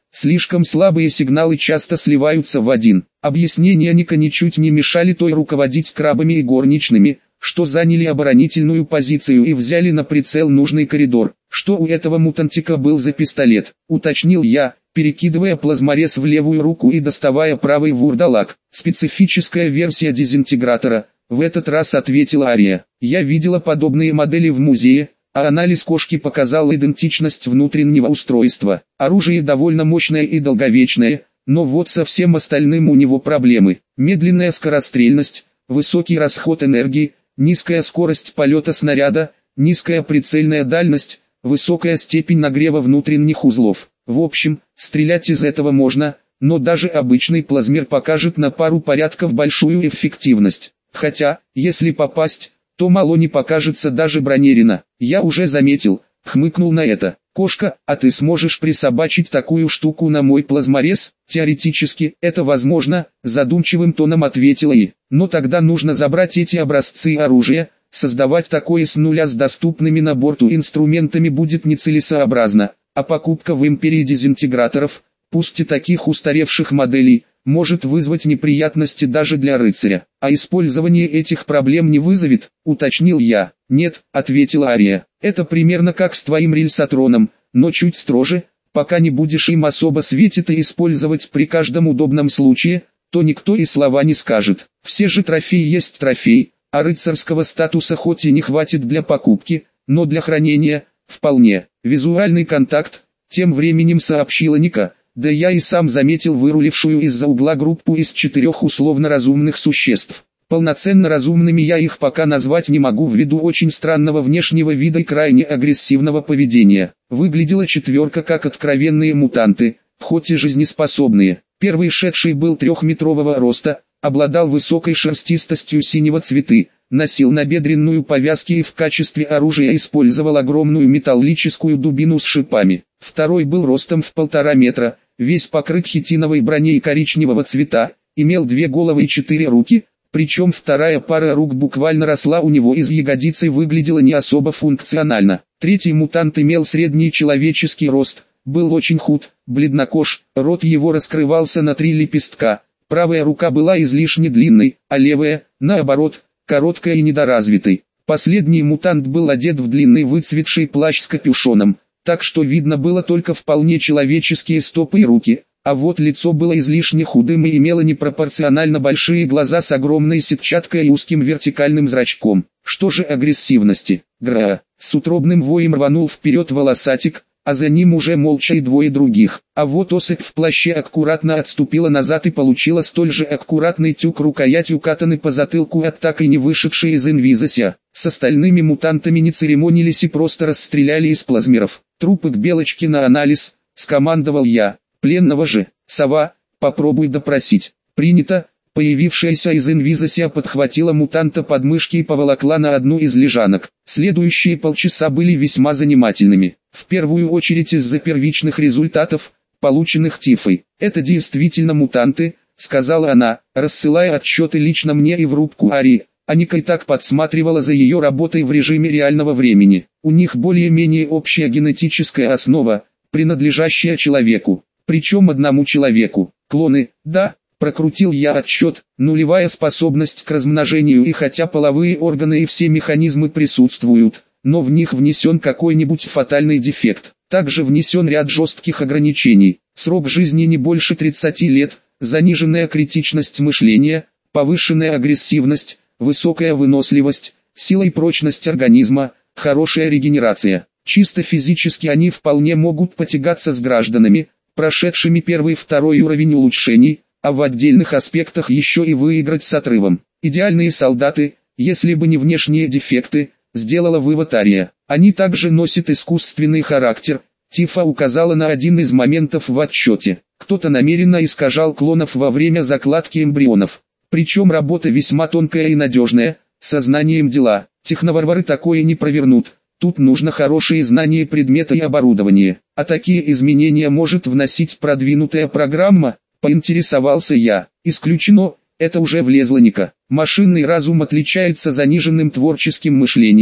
Слишком слабые сигналы часто сливаются в один. Объяснения Ника ничуть не мешали той руководить крабами и горничными, что заняли оборонительную позицию и взяли на прицел нужный коридор. Что у этого мутантика был за пистолет, уточнил я, перекидывая плазморез в левую руку и доставая правый вурдалак. Специфическая версия дезинтегратора, в этот раз ответила Ария. Я видела подобные модели в музее, а анализ кошки показал идентичность внутреннего устройства. Оружие довольно мощное и долговечное, но вот со всем остальным у него проблемы. Медленная скорострельность, высокий расход энергии, низкая скорость полета снаряда, низкая прицельная дальность, высокая степень нагрева внутренних узлов. В общем, стрелять из этого можно, но даже обычный плазмер покажет на пару порядков большую эффективность. Хотя, если попасть, то мало не покажется даже бронерина. Я уже заметил, хмыкнул на это. Кошка, а ты сможешь присобачить такую штуку на мой плазморез? Теоретически, это возможно, задумчивым тоном ответила И. Но тогда нужно забрать эти образцы оружия, создавать такое с нуля с доступными на борту инструментами будет нецелесообразно, а покупка в империи дезинтеграторов, пусть и таких устаревших моделей, может вызвать неприятности даже для рыцаря. А использование этих проблем не вызовет, уточнил я. Нет, ответила Ария, это примерно как с твоим рельсотроном, но чуть строже. Пока не будешь им особо светить и использовать при каждом удобном случае, то никто и слова не скажет. Все же трофеи есть трофей, а рыцарского статуса хоть и не хватит для покупки, но для хранения – вполне. Визуальный контакт, тем временем сообщила Ника. Да я и сам заметил вырулившую из-за угла группу из четырех условно разумных существ. Полноценно разумными я их пока назвать не могу ввиду очень странного внешнего вида и крайне агрессивного поведения. Выглядела четверка как откровенные мутанты, хоть и жизнеспособные. Первый шедший был трехметрового роста, обладал высокой шерстистостью синего цвета, носил набедренную повязку и в качестве оружия использовал огромную металлическую дубину с шипами. Второй был ростом в полтора метра, весь покрыт хитиновой броней коричневого цвета, имел две головы и четыре руки, причем вторая пара рук буквально росла у него из ягодицы и выглядела не особо функционально. Третий мутант имел средний человеческий рост, был очень худ, бледнокож, рот его раскрывался на три лепестка, правая рука была излишне длинной, а левая, наоборот, короткой и недоразвитой. Последний мутант был одет в длинный выцветший плащ с капюшоном, так что видно было только вполне человеческие стопы и руки, а вот лицо было излишне худым и имело непропорционально большие глаза с огромной сетчаткой и узким вертикальным зрачком. Что же агрессивности? Гра! С утробным воем рванул вперед волосатик, а за ним уже молча и двое других. А вот особь в плаще аккуратно отступила назад и получила столь же аккуратный тюк рукоятью катаны по затылку от так и не вышедшей из инвизося. С остальными мутантами не церемонились и просто расстреляли из плазмеров. Трупы к Белочке на анализ, скомандовал я. Пленного же, сова, попробуй допросить. Принято. Появившаяся из инвизося подхватила мутанта под мышки и поволокла на одну из лежанок. Следующие полчаса были весьма занимательными. В первую очередь из-за первичных результатов, полученных Тифой. Это действительно мутанты, сказала она, рассылая отчеты лично мне и в рубку Арии. А Ника и так подсматривала за ее работой в режиме реального времени. У них более-менее общая генетическая основа, принадлежащая человеку. Причем одному человеку. Клоны, да. Прокрутил я отчет, нулевая способность к размножению, и хотя половые органы и все механизмы присутствуют, но в них внесен какой-нибудь фатальный дефект. Также внесен ряд жестких ограничений. Срок жизни не больше тридцати лет, заниженная критичность мышления, повышенная агрессивность, высокая выносливость, сила и прочность организма, хорошая регенерация. Чисто физически они вполне могут потягаться с гражданами, прошедшими первый и второй уровень улучшений, а в отдельных аспектах еще и выиграть с отрывом. Идеальные солдаты, если бы не внешние дефекты, сделала вывод Ария. Они также носят искусственный характер. Тифа указала на один из моментов в отчете. Кто-то намеренно искажал клонов во время закладки эмбрионов. Причем работа весьма тонкая и надежная, сознанием дела. Техноварвары такое не провернут. Тут нужно хорошие знания предмета и оборудования. А такие изменения может вносить продвинутая программа? Поинтересовался я. Исключено, это уже влезло Ника. Машинный разум отличается заниженным творческим мышлением,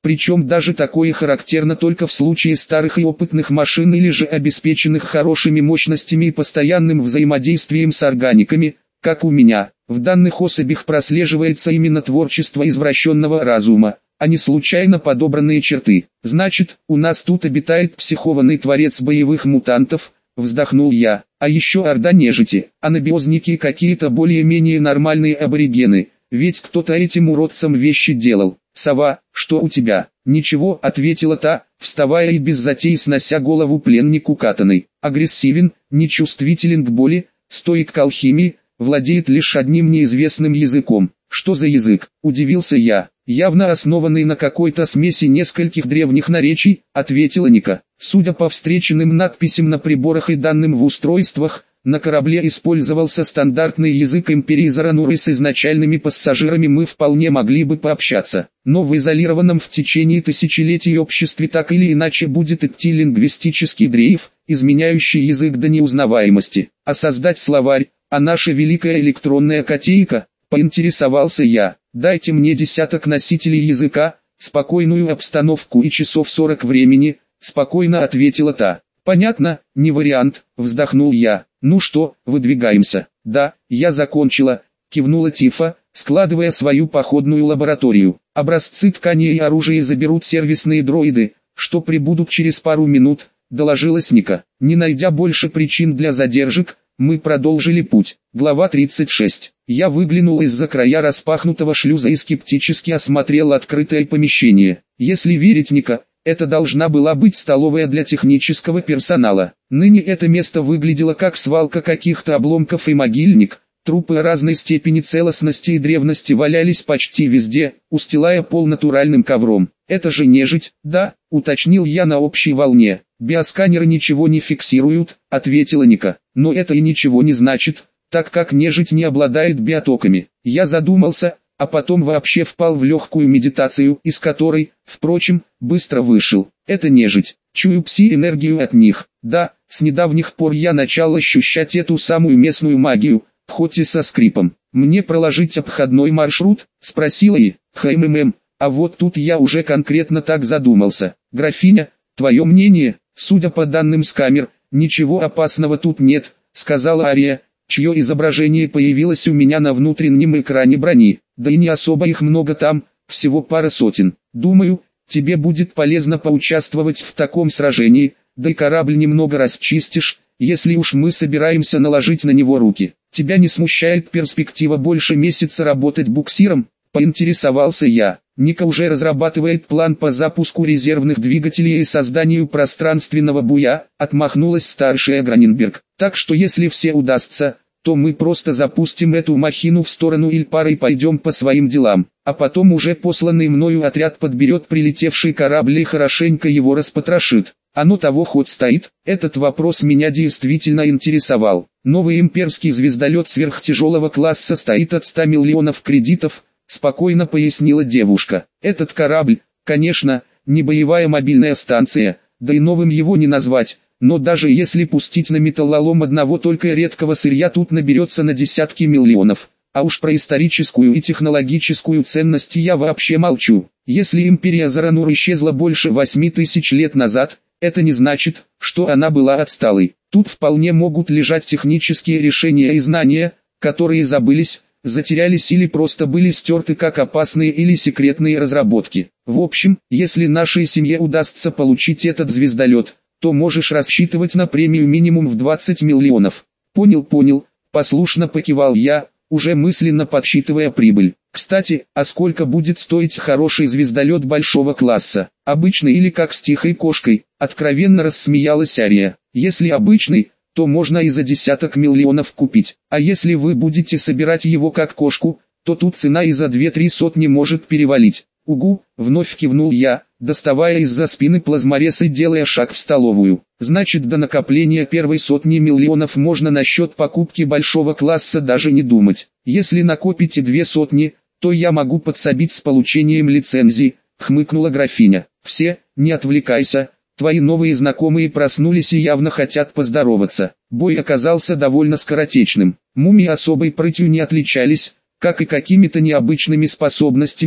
Причем даже такое характерно только в случае старых и опытных машин или же обеспеченных хорошими мощностями и постоянным взаимодействием с органиками, как у меня. В данных особях прослеживается именно творчество извращенного разума, а не случайно подобранные черты. Значит, у нас тут обитает психованный творец боевых мутантов, вздохнул я. А еще орда нежити, анабиозники и какие-то более-менее нормальные аборигены, ведь кто-то этим уродцам вещи делал. «Сова, что у тебя?» «Ничего», — ответила та, вставая и без затей снося голову пленнику катаной. «Агрессивен, нечувствителен к боли, стоик к алхимии, владеет лишь одним неизвестным языком». «Что за язык?» — удивился я. «Явно основанный на какой-то смеси нескольких древних наречий», — ответила Ника. «Судя по встреченным надписям на приборах и данным в устройствах, на корабле использовался стандартный язык Империи Заранур, и с изначальными пассажирами мы вполне могли бы пообщаться. Но в изолированном в течение тысячелетий обществе так или иначе будет идти лингвистический дрейф, изменяющий язык до неузнаваемости. А создать словарь, а наша великая электронная котейка, поинтересовался я. Дайте мне десяток носителей языка, спокойную обстановку и часов сорок времени, спокойно ответила та. «Понятно, не вариант», вздохнул я. «Ну что, выдвигаемся?» «Да, я закончила», кивнула Тифа, складывая свою походную лабораторию. «Образцы тканей и оружия заберут сервисные дроиды, что прибудут через пару минут», доложилась Ника. Не найдя больше причин для задержек, мы продолжили путь. Глава тридцать шесть. Я выглянул из-за края распахнутого шлюза и скептически осмотрел открытое помещение. Если верить Ника, это должна была быть столовая для технического персонала. Ныне это место выглядело как свалка каких-то обломков и могильник. Трупы разной степени целостности и древности валялись почти везде, устилая пол натуральным ковром. «Это же нежить, да?» — уточнил я на общей волне. «Биосканеры ничего не фиксируют», — ответила Ника. «Но это и ничего не значит, так как нежить не обладает биотоками». Я задумался, а потом вообще впал в легкую медитацию, из которой, впрочем, быстро вышел. Это нежить. Чую пси-энергию от них. Да, с недавних пор я начал ощущать эту самую местную магию, хоть и со скрипом. «Мне проложить обходной маршрут?» — спросила и, хмм, а вот тут я уже конкретно так задумался. «Графиня, твое мнение?» «Судя по данным с камер, ничего опасного тут нет», — сказала Ария, чье изображение появилось у меня на внутреннем экране брони. «Да и не особо их много там, всего пара сотен. Думаю, тебе будет полезно поучаствовать в таком сражении, да и корабль немного расчистишь, если уж мы собираемся наложить на него руки. Тебя не смущает перспектива больше месяца работать буксиром?» — поинтересовался я. «Ника уже разрабатывает план по запуску резервных двигателей и созданию пространственного буя», — отмахнулась старшая Граненберг. «Так что если все удастся, то мы просто запустим эту махину в сторону Ильпара и пойдем по своим делам, а потом уже посланный мною отряд подберет прилетевший корабль и хорошенько его распотрошит. Оно того хоть стоит?» Этот вопрос меня действительно интересовал. Новый имперский звездолет сверхтяжелого класса стоит от ста миллионов кредитов, спокойно пояснила девушка. Этот корабль, конечно, не боевая мобильная станция, да и новым его не назвать, но даже если пустить на металлолом одного только редкого сырья, тут наберется на десятки миллионов. А уж про историческую и технологическую ценность я вообще молчу. Если империя Заранур исчезла больше восьми тысяч лет назад, это не значит, что она была отсталой. Тут вполне могут лежать технические решения и знания, которые забылись, затерялись или просто были стерты как опасные или секретные разработки. В общем, если нашей семье удастся получить этот звездолет, то можешь рассчитывать на премию минимум в двадцать миллионов. Понял, понял, послушно покивал я, уже мысленно подсчитывая прибыль. Кстати, а сколько будет стоить хороший звездолет большого класса? Обычный или как с тихой кошкой? Откровенно рассмеялась Ария. Если обычный, то можно и за десяток миллионов купить. А если вы будете собирать его как кошку, то тут цена и за две-три сотни может перевалить. Угу, вновь кивнул я, доставая из-за спины плазморез и делая шаг в столовую. Значит, до накопления первой сотни миллионов можно насчет покупки большого класса даже не думать. Если накопите две сотни, то я могу подсобить с получением лицензии, хмыкнула графиня. Все, не отвлекайся. Твои новые знакомые проснулись и явно хотят поздороваться. Бой оказался довольно скоротечным. Мумии особой прытью не отличались, как и какими-то необычными способностями,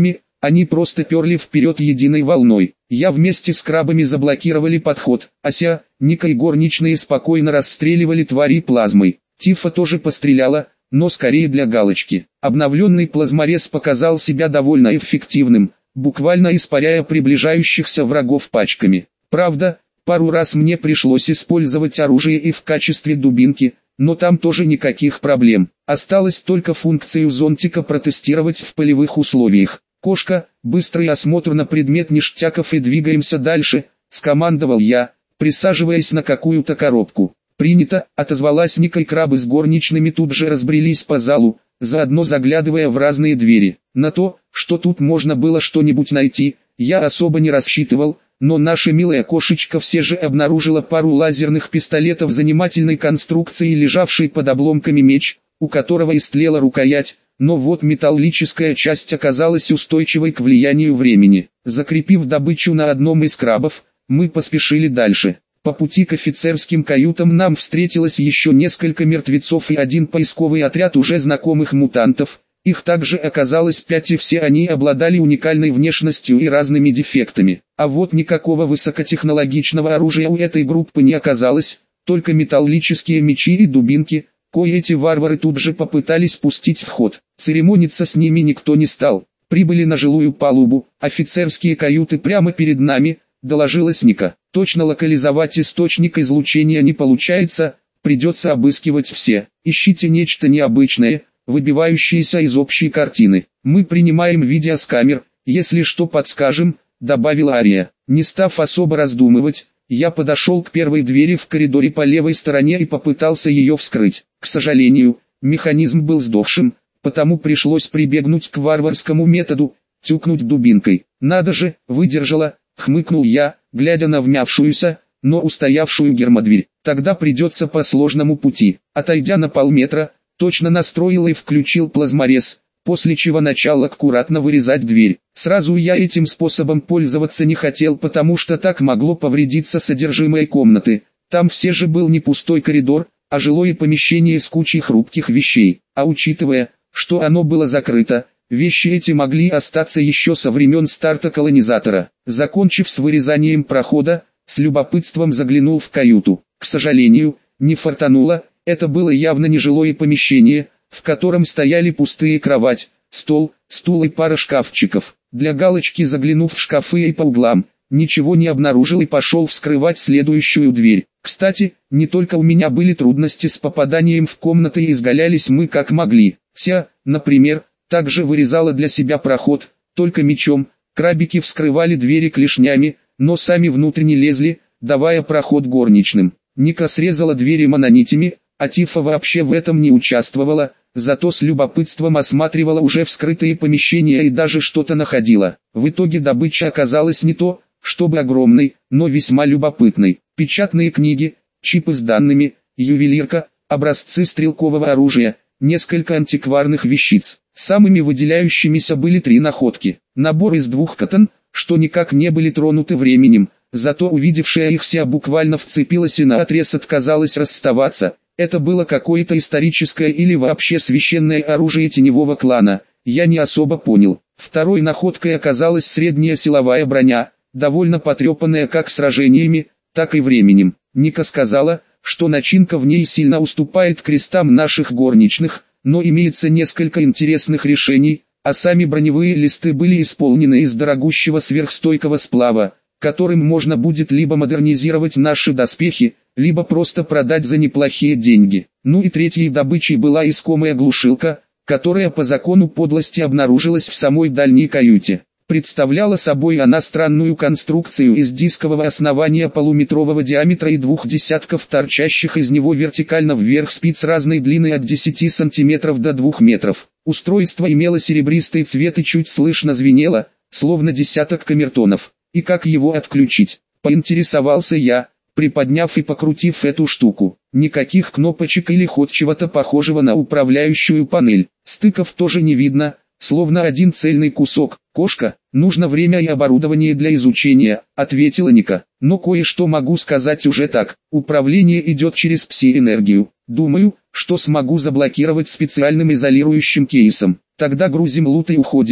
Они просто перли вперед единой волной. Я вместе с крабами заблокировали подход. Ася, Ника и горничные спокойно расстреливали тварей плазмой. Тифа тоже постреляла, но скорее для галочки. Обновленный плазморез показал себя довольно эффективным, буквально испаряя приближающихся врагов пачками. Правда, пару раз мне пришлось использовать оружие и в качестве дубинки, но там тоже никаких проблем. Осталось только функцию зонтика протестировать в полевых условиях. «Кошка, быстрый осмотр на предмет ништяков и двигаемся дальше», — скомандовал я, присаживаясь на какую-то коробку. «Принято», — отозвалась Ника, и крабы с горничными тут же разбрелись по залу, заодно заглядывая в разные двери. На то, что тут можно было что-нибудь найти, я особо не рассчитывал, но наша милая кошечка все же обнаружила пару лазерных пистолетов занимательной конструкции, лежавший под обломками меч, у которого истлела рукоять, но вот металлическая часть оказалась устойчивой к влиянию времени. Закрепив добычу на одном из крабов, мы поспешили дальше. По пути к офицерским каютам нам встретилось еще несколько мертвецов и один поисковый отряд уже знакомых мутантов. Их также оказалось пять, и все они обладали уникальной внешностью и разными дефектами. А вот никакого высокотехнологичного оружия у этой группы не оказалось, только металлические мечи и дубинки, кое эти варвары тут же попытались пустить в ход. Церемониться с ними никто не стал. Прибыли на жилую палубу, офицерские каюты прямо перед нами, доложилась Ника. Точно локализовать источник излучения не получается, придется обыскивать все. Ищите нечто необычное, выбивающееся из общей картины. Мы принимаем видео с камер, если что подскажем, добавила Ария. Не став особо раздумывать, я подошел к первой двери в коридоре по левой стороне и попытался ее вскрыть. К сожалению, механизм был сдохшим, потому пришлось прибегнуть к варварскому методу, тюкнуть дубинкой. Надо же, выдержала, хмыкнул я, глядя на вмявшуюся, но устоявшую гермодверь. Тогда придется по сложному пути. Отойдя на полметра, точно настроил и включил плазморез, после чего начал аккуратно вырезать дверь. Сразу я этим способом пользоваться не хотел, потому что так могло повредиться содержимое комнаты. Там все же был не пустой коридор, а жилое помещение с кучей хрупких вещей. А учитывая, что оно было закрыто, вещи эти могли остаться еще со времен старта колонизатора. Закончив с вырезанием прохода, с любопытством заглянул в каюту. К сожалению, не фартануло, это было явно нежилое помещение, в котором стояли пустые кровать, стол, стул и пара шкафчиков. Для галочки заглянув в шкафы и по углам, ничего не обнаружил и пошел вскрывать следующую дверь. Кстати, не только у меня были трудности с попаданием в комнаты, и изгалялись мы как могли. Ся, например, также вырезала для себя проход, только мечом. Крабики вскрывали двери клешнями, но сами внутрь не лезли, давая проход горничным. Ника срезала двери мононитями, а Тифа вообще в этом не участвовала, зато с любопытством осматривала уже вскрытые помещения и даже что-то находила. В итоге добыча оказалась не то, чтобы огромной, но весьма любопытной. Печатные книги, чипы с данными, ювелирка, образцы стрелкового оружия, несколько антикварных вещиц. Самыми выделяющимися были три находки. Набор из двух катан, что никак не были тронуты временем, зато увидевшая их Ся буквально вцепилась и наотрез отказалась расставаться. Это было какое-то историческое или вообще священное оружие теневого клана, я не особо понял. Второй находкой оказалась средняя силовая броня, довольно потрепанная как сражениями, так и временем. Ника сказала, что начинка в ней сильно уступает крестам наших горничных, но имеется несколько интересных решений, а сами броневые листы были исполнены из дорогущего сверхстойкого сплава, которым можно будет либо модернизировать наши доспехи, либо просто продать за неплохие деньги. Ну и третьей добычей была искомая глушилка, которая по закону подлости обнаружилась в самой дальней каюте. Представляла собой она странную конструкцию из дискового основания полуметрового диаметра и двух десятков торчащих из него вертикально вверх спиц разной длины от десяти сантиметров до двух метров. Устройство имело серебристый цвет и чуть слышно звенело, словно десяток камертонов. И как его отключить? Поинтересовался я, приподняв и покрутив эту штуку. Никаких кнопочек или хоть чего-то похожего на управляющую панель. Стыков тоже не видно, словно один цельный кусок. «Кошка, нужно время и оборудование для изучения», — ответила Ника. «Но кое-что могу сказать уже так. Управление идет через пси-энергию. Думаю, что смогу заблокировать специальным изолирующим кейсом. Тогда грузим лут и уходим.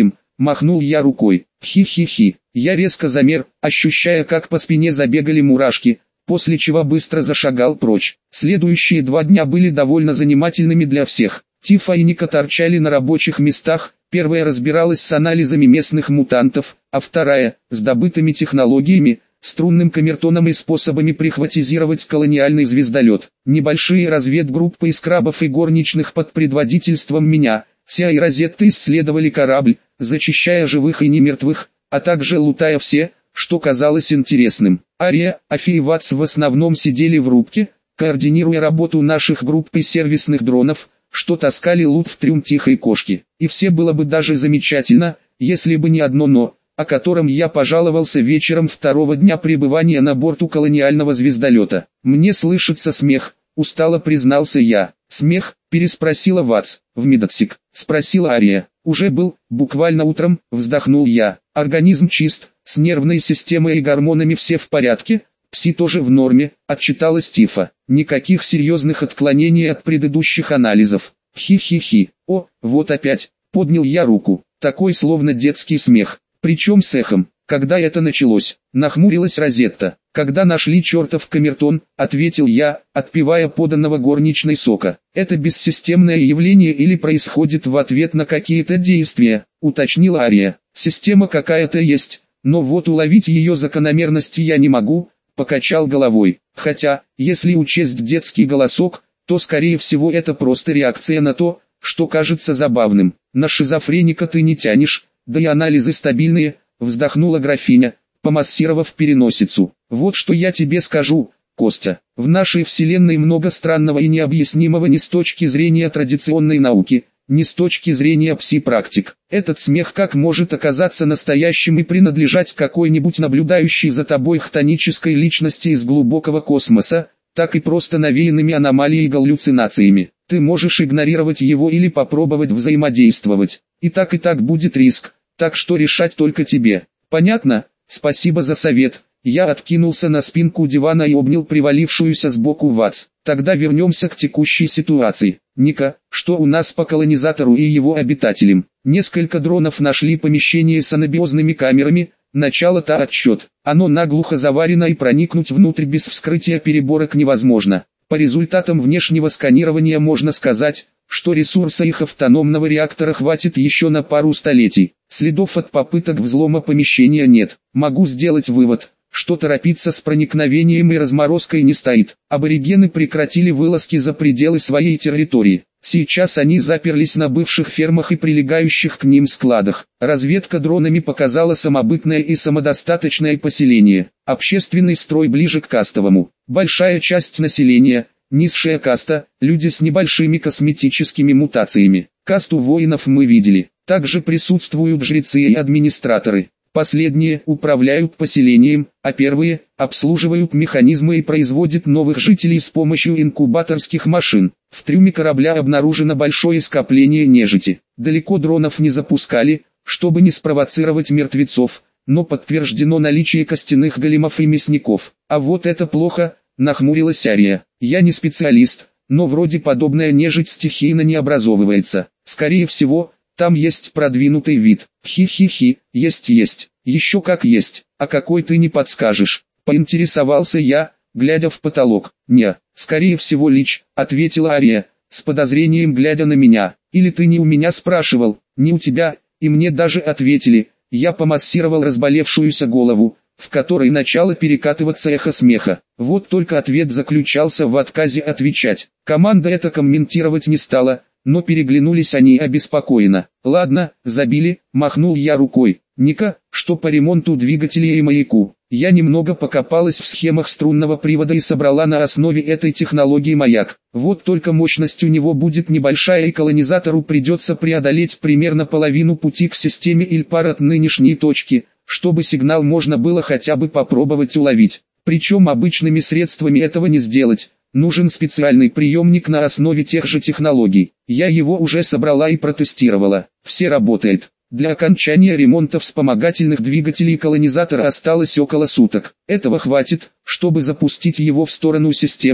махнул я рукой. Хи-хи-хи. Я резко замер, ощущая, как по спине забегали мурашки, после чего быстро зашагал прочь. Следующие два дня были довольно занимательными для всех. Тифа и Ника торчали на рабочих местах, первая разбиралась с анализами местных мутантов, а вторая – с добытыми технологиями, струнным камертоном и способами прихватизировать колониальный звездолет. Небольшие разведгруппы из крабов и горничных под предводительством меня, Ся и Розетта исследовали корабль, зачищая живых и немертвых, а также лутая все, что казалось интересным. Ария, Афи и Ватс в основном сидели в рубке, координируя работу наших групп и сервисных дронов, что таскали лут в трюм тихой кошки. И все было бы даже замечательно, если бы не одно «но», о котором я пожаловался вечером второго дня пребывания на борту колониального звездолета. «Мне слышится смех», — устало признался я. «Смех?» — переспросила Ватс. «В медотсек?» — спросила Ария. «Уже был, буквально утром», — вздохнул я. «Организм чист, с нервной системой и гормонами все в порядке, пси тоже в норме», — отчиталась Тифа. «Никаких серьезных отклонений от предыдущих анализов». «Хи-хи-хи. О, вот опять», — поднял я руку. Такой словно детский смех. «Причем с эхом». «Когда это началось?» — нахмурилась Розетта. «Когда нашли чертов камертон», — ответил я, отпивая поданного горничной сока. «Это бессистемное явление или происходит в ответ на какие-то действия?» — уточнила Ария. «Система какая-то есть, но вот уловить ее закономерности я не могу», — покачал головой. «Хотя, если учесть детский голосок, то скорее всего это просто реакция на то, что кажется забавным. На шизофреника ты не тянешь, да и анализы стабильные», — вздохнула графиня, помассировав переносицу. «Вот что я тебе скажу, Костя. В нашей вселенной много странного и необъяснимого ни с точки зрения традиционной науки, ни с точки зрения пси-практик. Этот смех как может оказаться настоящим и принадлежать какой-нибудь наблюдающей за тобой хтонической личности из глубокого космоса, так и просто навеянными аномалией и галлюцинациями. Ты можешь игнорировать его или попробовать взаимодействовать. И так и так будет риск, так что решать только тебе. Понятно? Спасибо за совет». Я откинулся на спинку дивана и обнял привалившуюся сбоку Ватс. «Тогда вернемся к текущей ситуации. Ника, что у нас по колонизатору и его обитателям?» Несколько дронов нашли помещение с анабиозными камерами, начало-то отсчет. Оно наглухо заварено и проникнуть внутрь без вскрытия переборок невозможно. По результатам внешнего сканирования можно сказать, что ресурса их автономного реактора хватит еще на пару столетий. Следов от попыток взлома помещения нет. Могу сделать вывод, что торопиться с проникновением и разморозкой не стоит. Аборигены прекратили вылазки за пределы своей территории. Сейчас они заперлись на бывших фермах и прилегающих к ним складах. Разведка дронами показала самобытное и самодостаточное поселение. Общественный строй ближе к кастовому. Большая часть населения, низшая каста, люди с небольшими косметическими мутациями. Касту воинов мы видели. Также присутствуют жрецы и администраторы. Последние управляют поселением, а первые обслуживают механизмы и производят новых жителей с помощью инкубаторских машин. В трюме корабля обнаружено большое скопление нежити. Далеко дронов не запускали, чтобы не спровоцировать мертвецов, но подтверждено наличие костяных големов и мясников. А вот это плохо, нахмурилась Ария. Я не специалист, но вроде подобная нежить стихийно не образовывается. Скорее всего, там есть продвинутый вид. Хи-хи-хи, есть-есть, еще как есть, а какой ты не подскажешь. Поинтересовался я, глядя в потолок. Не, скорее всего Лич, ответила Ария, с подозрением глядя на меня. Или ты не у меня спрашивал, не у тебя, и мне даже ответили. Я помассировал разболевшуюся голову, в которой начало перекатываться эхо смеха. Вот только ответ заключался в отказе отвечать. Команда это комментировать не стала, но переглянулись они обеспокоенно. «Ладно, забили», — махнул я рукой. «Ника, что по ремонту двигателя и маяку?» Я немного покопалась в схемах струнного привода и собрала на основе этой технологии маяк. Вот только мощность у него будет небольшая и колонизатору придется преодолеть примерно половину пути к системе Ильпар от нынешней точки, чтобы сигнал можно было хотя бы попробовать уловить. Причем обычными средствами этого не сделать. Нужен специальный приемник на основе тех же технологий. Я его уже собрала и протестировала. Все работает. Для окончания ремонта вспомогательных двигателей колонизатора осталось около суток. Этого хватит, чтобы запустить его в сторону системы,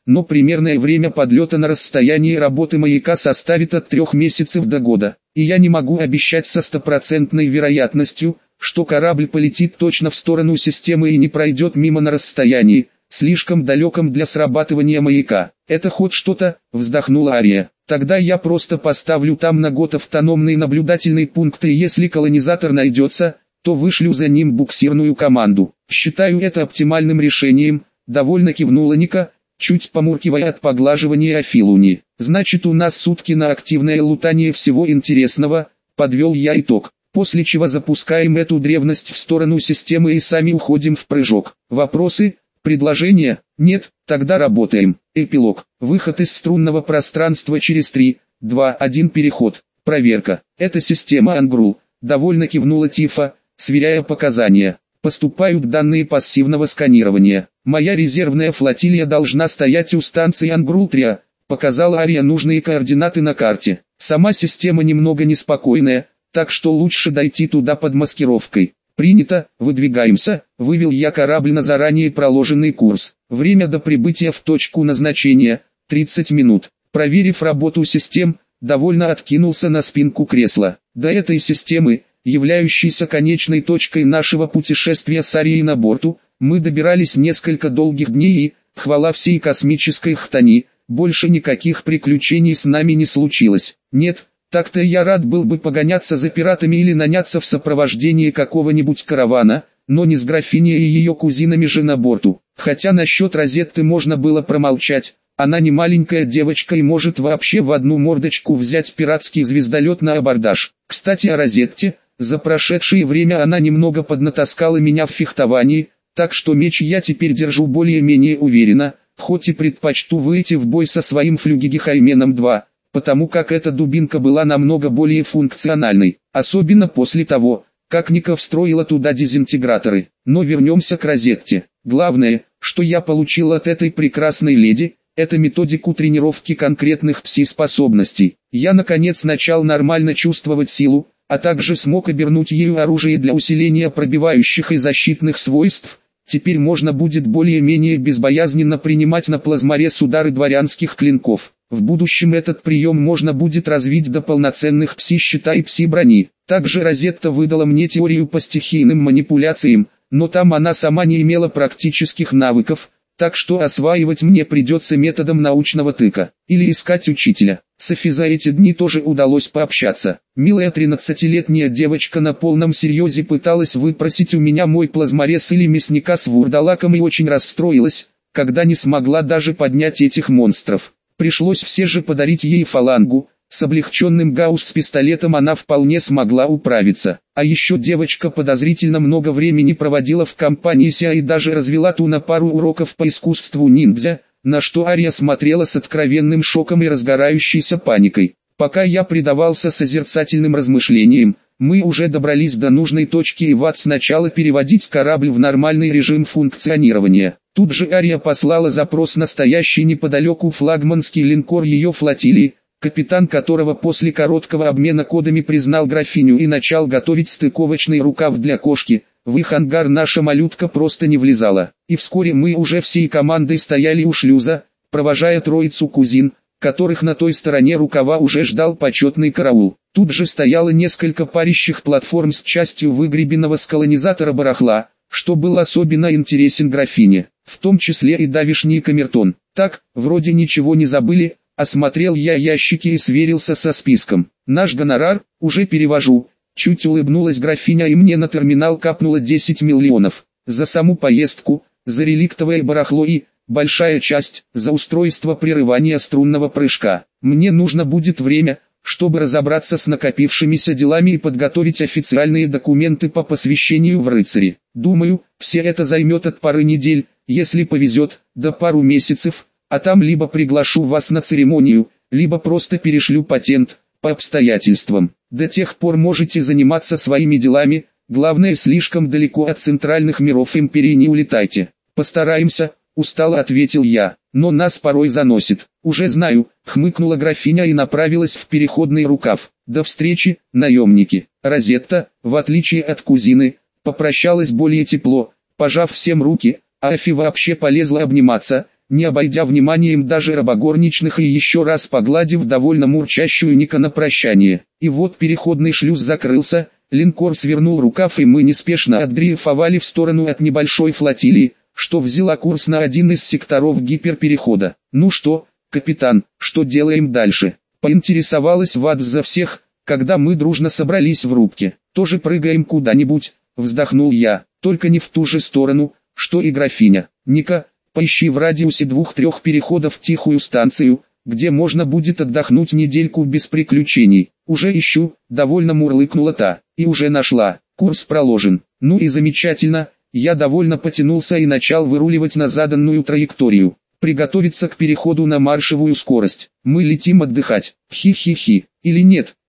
но примерное время подлета на расстоянии работы маяка составит от трех месяцев до года, и я не могу обещать со стопроцентной вероятностью, что корабль полетит точно в сторону системы и не пройдет мимо на расстоянии, слишком далеком для срабатывания маяка. Это хоть что-то, вздохнула Ария. Тогда я просто поставлю там на год автономный наблюдательный пункт, и если колонизатор найдется, то вышлю за ним буксирную команду. Считаю это оптимальным решением, довольно кивнула Ника, чуть помуркивая от поглаживания Афилуни. Значит, у нас сутки на активное лутание всего интересного, подвел я итог. После чего запускаем эту древность в сторону системы и сами уходим в прыжок. Вопросы? Предложения? Нет, тогда работаем. Эпилог. Выход из струнного пространства через три, два, один переход. Проверка. Это система Ангрул. Довольно кивнула Тифа, сверяя показания. Поступают данные пассивного сканирования. Моя резервная флотилия должна стоять у станции Ангрул-три, показала Ария нужные координаты на карте. Сама система немного неспокойная, так что лучше дойти туда под маскировкой. Принято, выдвигаемся, вывел я корабль на заранее проложенный курс. Время до прибытия в точку назначения – тридцать минут. Проверив работу систем, довольно откинулся на спинку кресла. До этой системы, являющейся конечной точкой нашего путешествия с Арией на борту, мы добирались несколько долгих дней и, хвала всей космической хтони, больше никаких приключений с нами не случилось. Нет, так-то я рад был бы погоняться за пиратами или наняться в сопровождении какого-нибудь каравана, но не с графиней и ее кузинами же на борту. Хотя насчет Розетты можно было промолчать, она не маленькая девочка и может вообще в одну мордочку взять пиратский звездолет на абордаж. Кстати о Розетте, за прошедшее время она немного поднатаскала меня в фехтовании, так что меч я теперь держу более-менее уверенно, хоть и предпочту выйти в бой со своим флюгигехайменом два. Потому как эта дубинка была намного более функциональной, особенно после того, как Ника встроила туда дезинтеграторы. Но вернемся к Розетте. Главное, что я получил от этой прекрасной леди, это методику тренировки конкретных пси-способностей. Я наконец начал нормально чувствовать силу, а также смог обернуть ею оружие для усиления пробивающих и защитных свойств. Теперь можно будет более-менее безбоязненно принимать на плазморез удары дворянских клинков. В будущем этот прием можно будет развить до полноценных пси-щита и пси-брони. Также Розетта выдала мне теорию по стихийным манипуляциям, но там она сама не имела практических навыков, так что осваивать мне придется методом научного тыка, или искать учителя. С Эфи за эти дни тоже удалось пообщаться. Милая тринадцатилетняя девочка на полном серьезе пыталась выпросить у меня мой плазморез или мясника с вурдалаком и очень расстроилась, когда не смогла даже поднять этих монстров. Пришлось все же подарить ей фалангу, с облегченным гаусс-пистолетом она вполне смогла управиться. А еще девочка подозрительно много времени проводила в компании Ся и даже развела ту на пару уроков по искусству ниндзя, на что Ария смотрела с откровенным шоком и разгорающейся паникой. Пока я предавался созерцательным размышлениям, мы уже добрались до нужной точки и Ват сначала переводить корабль в нормальный режим функционирования. Тут же Ария послала запрос на стоящий неподалеку флагманский линкор ее флотилии, капитан которого после короткого обмена кодами признал графиню и начал готовить стыковочный рукав для кошки. В их ангар наша малютка просто не влезала, и вскоре мы уже всей командой стояли у шлюза, провожая троицу кузин, которых на той стороне рукава уже ждал почетный караул. Тут же стояло несколько парящих платформ с частью выгребенного с колонизатора барахла, что был особенно интересен графине, в том числе и давишний камертон. Так, вроде ничего не забыли, осмотрел я ящики и сверился со списком. Наш гонорар, уже перевожу. Чуть улыбнулась графиня и мне на терминал капнуло десять миллионов. За саму поездку, за реликтовое барахло и, большая часть, за устройство прерывания струнного прыжка. Мне нужно будет время, чтобы разобраться с накопившимися делами и подготовить официальные документы по посвящению в рыцари. Думаю, все это займет от пары недель, если повезет, до пару месяцев, а там либо приглашу вас на церемонию, либо просто перешлю патент, по обстоятельствам. До тех пор можете заниматься своими делами, главное слишком далеко от центральных миров империи не улетайте. Постараемся, устало ответил я, но нас порой заносит. Уже знаю, хмыкнула графиня и направилась в переходный рукав. До встречи, наемники. Розетта, в отличие от кузины, попрощалась более тепло, пожав всем руки, а Эфи вообще полезла обниматься, не обойдя вниманием даже рабогорничных и еще раз погладив довольно мурчащую Ника на прощание. И вот переходный шлюз закрылся, линкор свернул рукав и мы неспешно отдрейфовали в сторону от небольшой флотилии, что взяла курс на один из секторов гиперперехода. «Ну что, капитан, что делаем дальше?» — поинтересовалась Ватс за всех, когда мы дружно собрались в рубке. «Тоже прыгаем куда-нибудь», — вздохнул я, — «только не в ту же сторону, что и графиня. Ника, поищи в радиусе двух-трех переходов тихую станцию, где можно будет отдохнуть недельку без приключений». «Уже ищу», — довольно мурлыкнула та, — «и уже нашла, курс проложен». «Ну и замечательно», я довольно потянулся и начал выруливать на заданную траекторию. «Приготовиться к переходу на маршевую скорость. Мы летим отдыхать. Хи-хи-хи. Или нет?»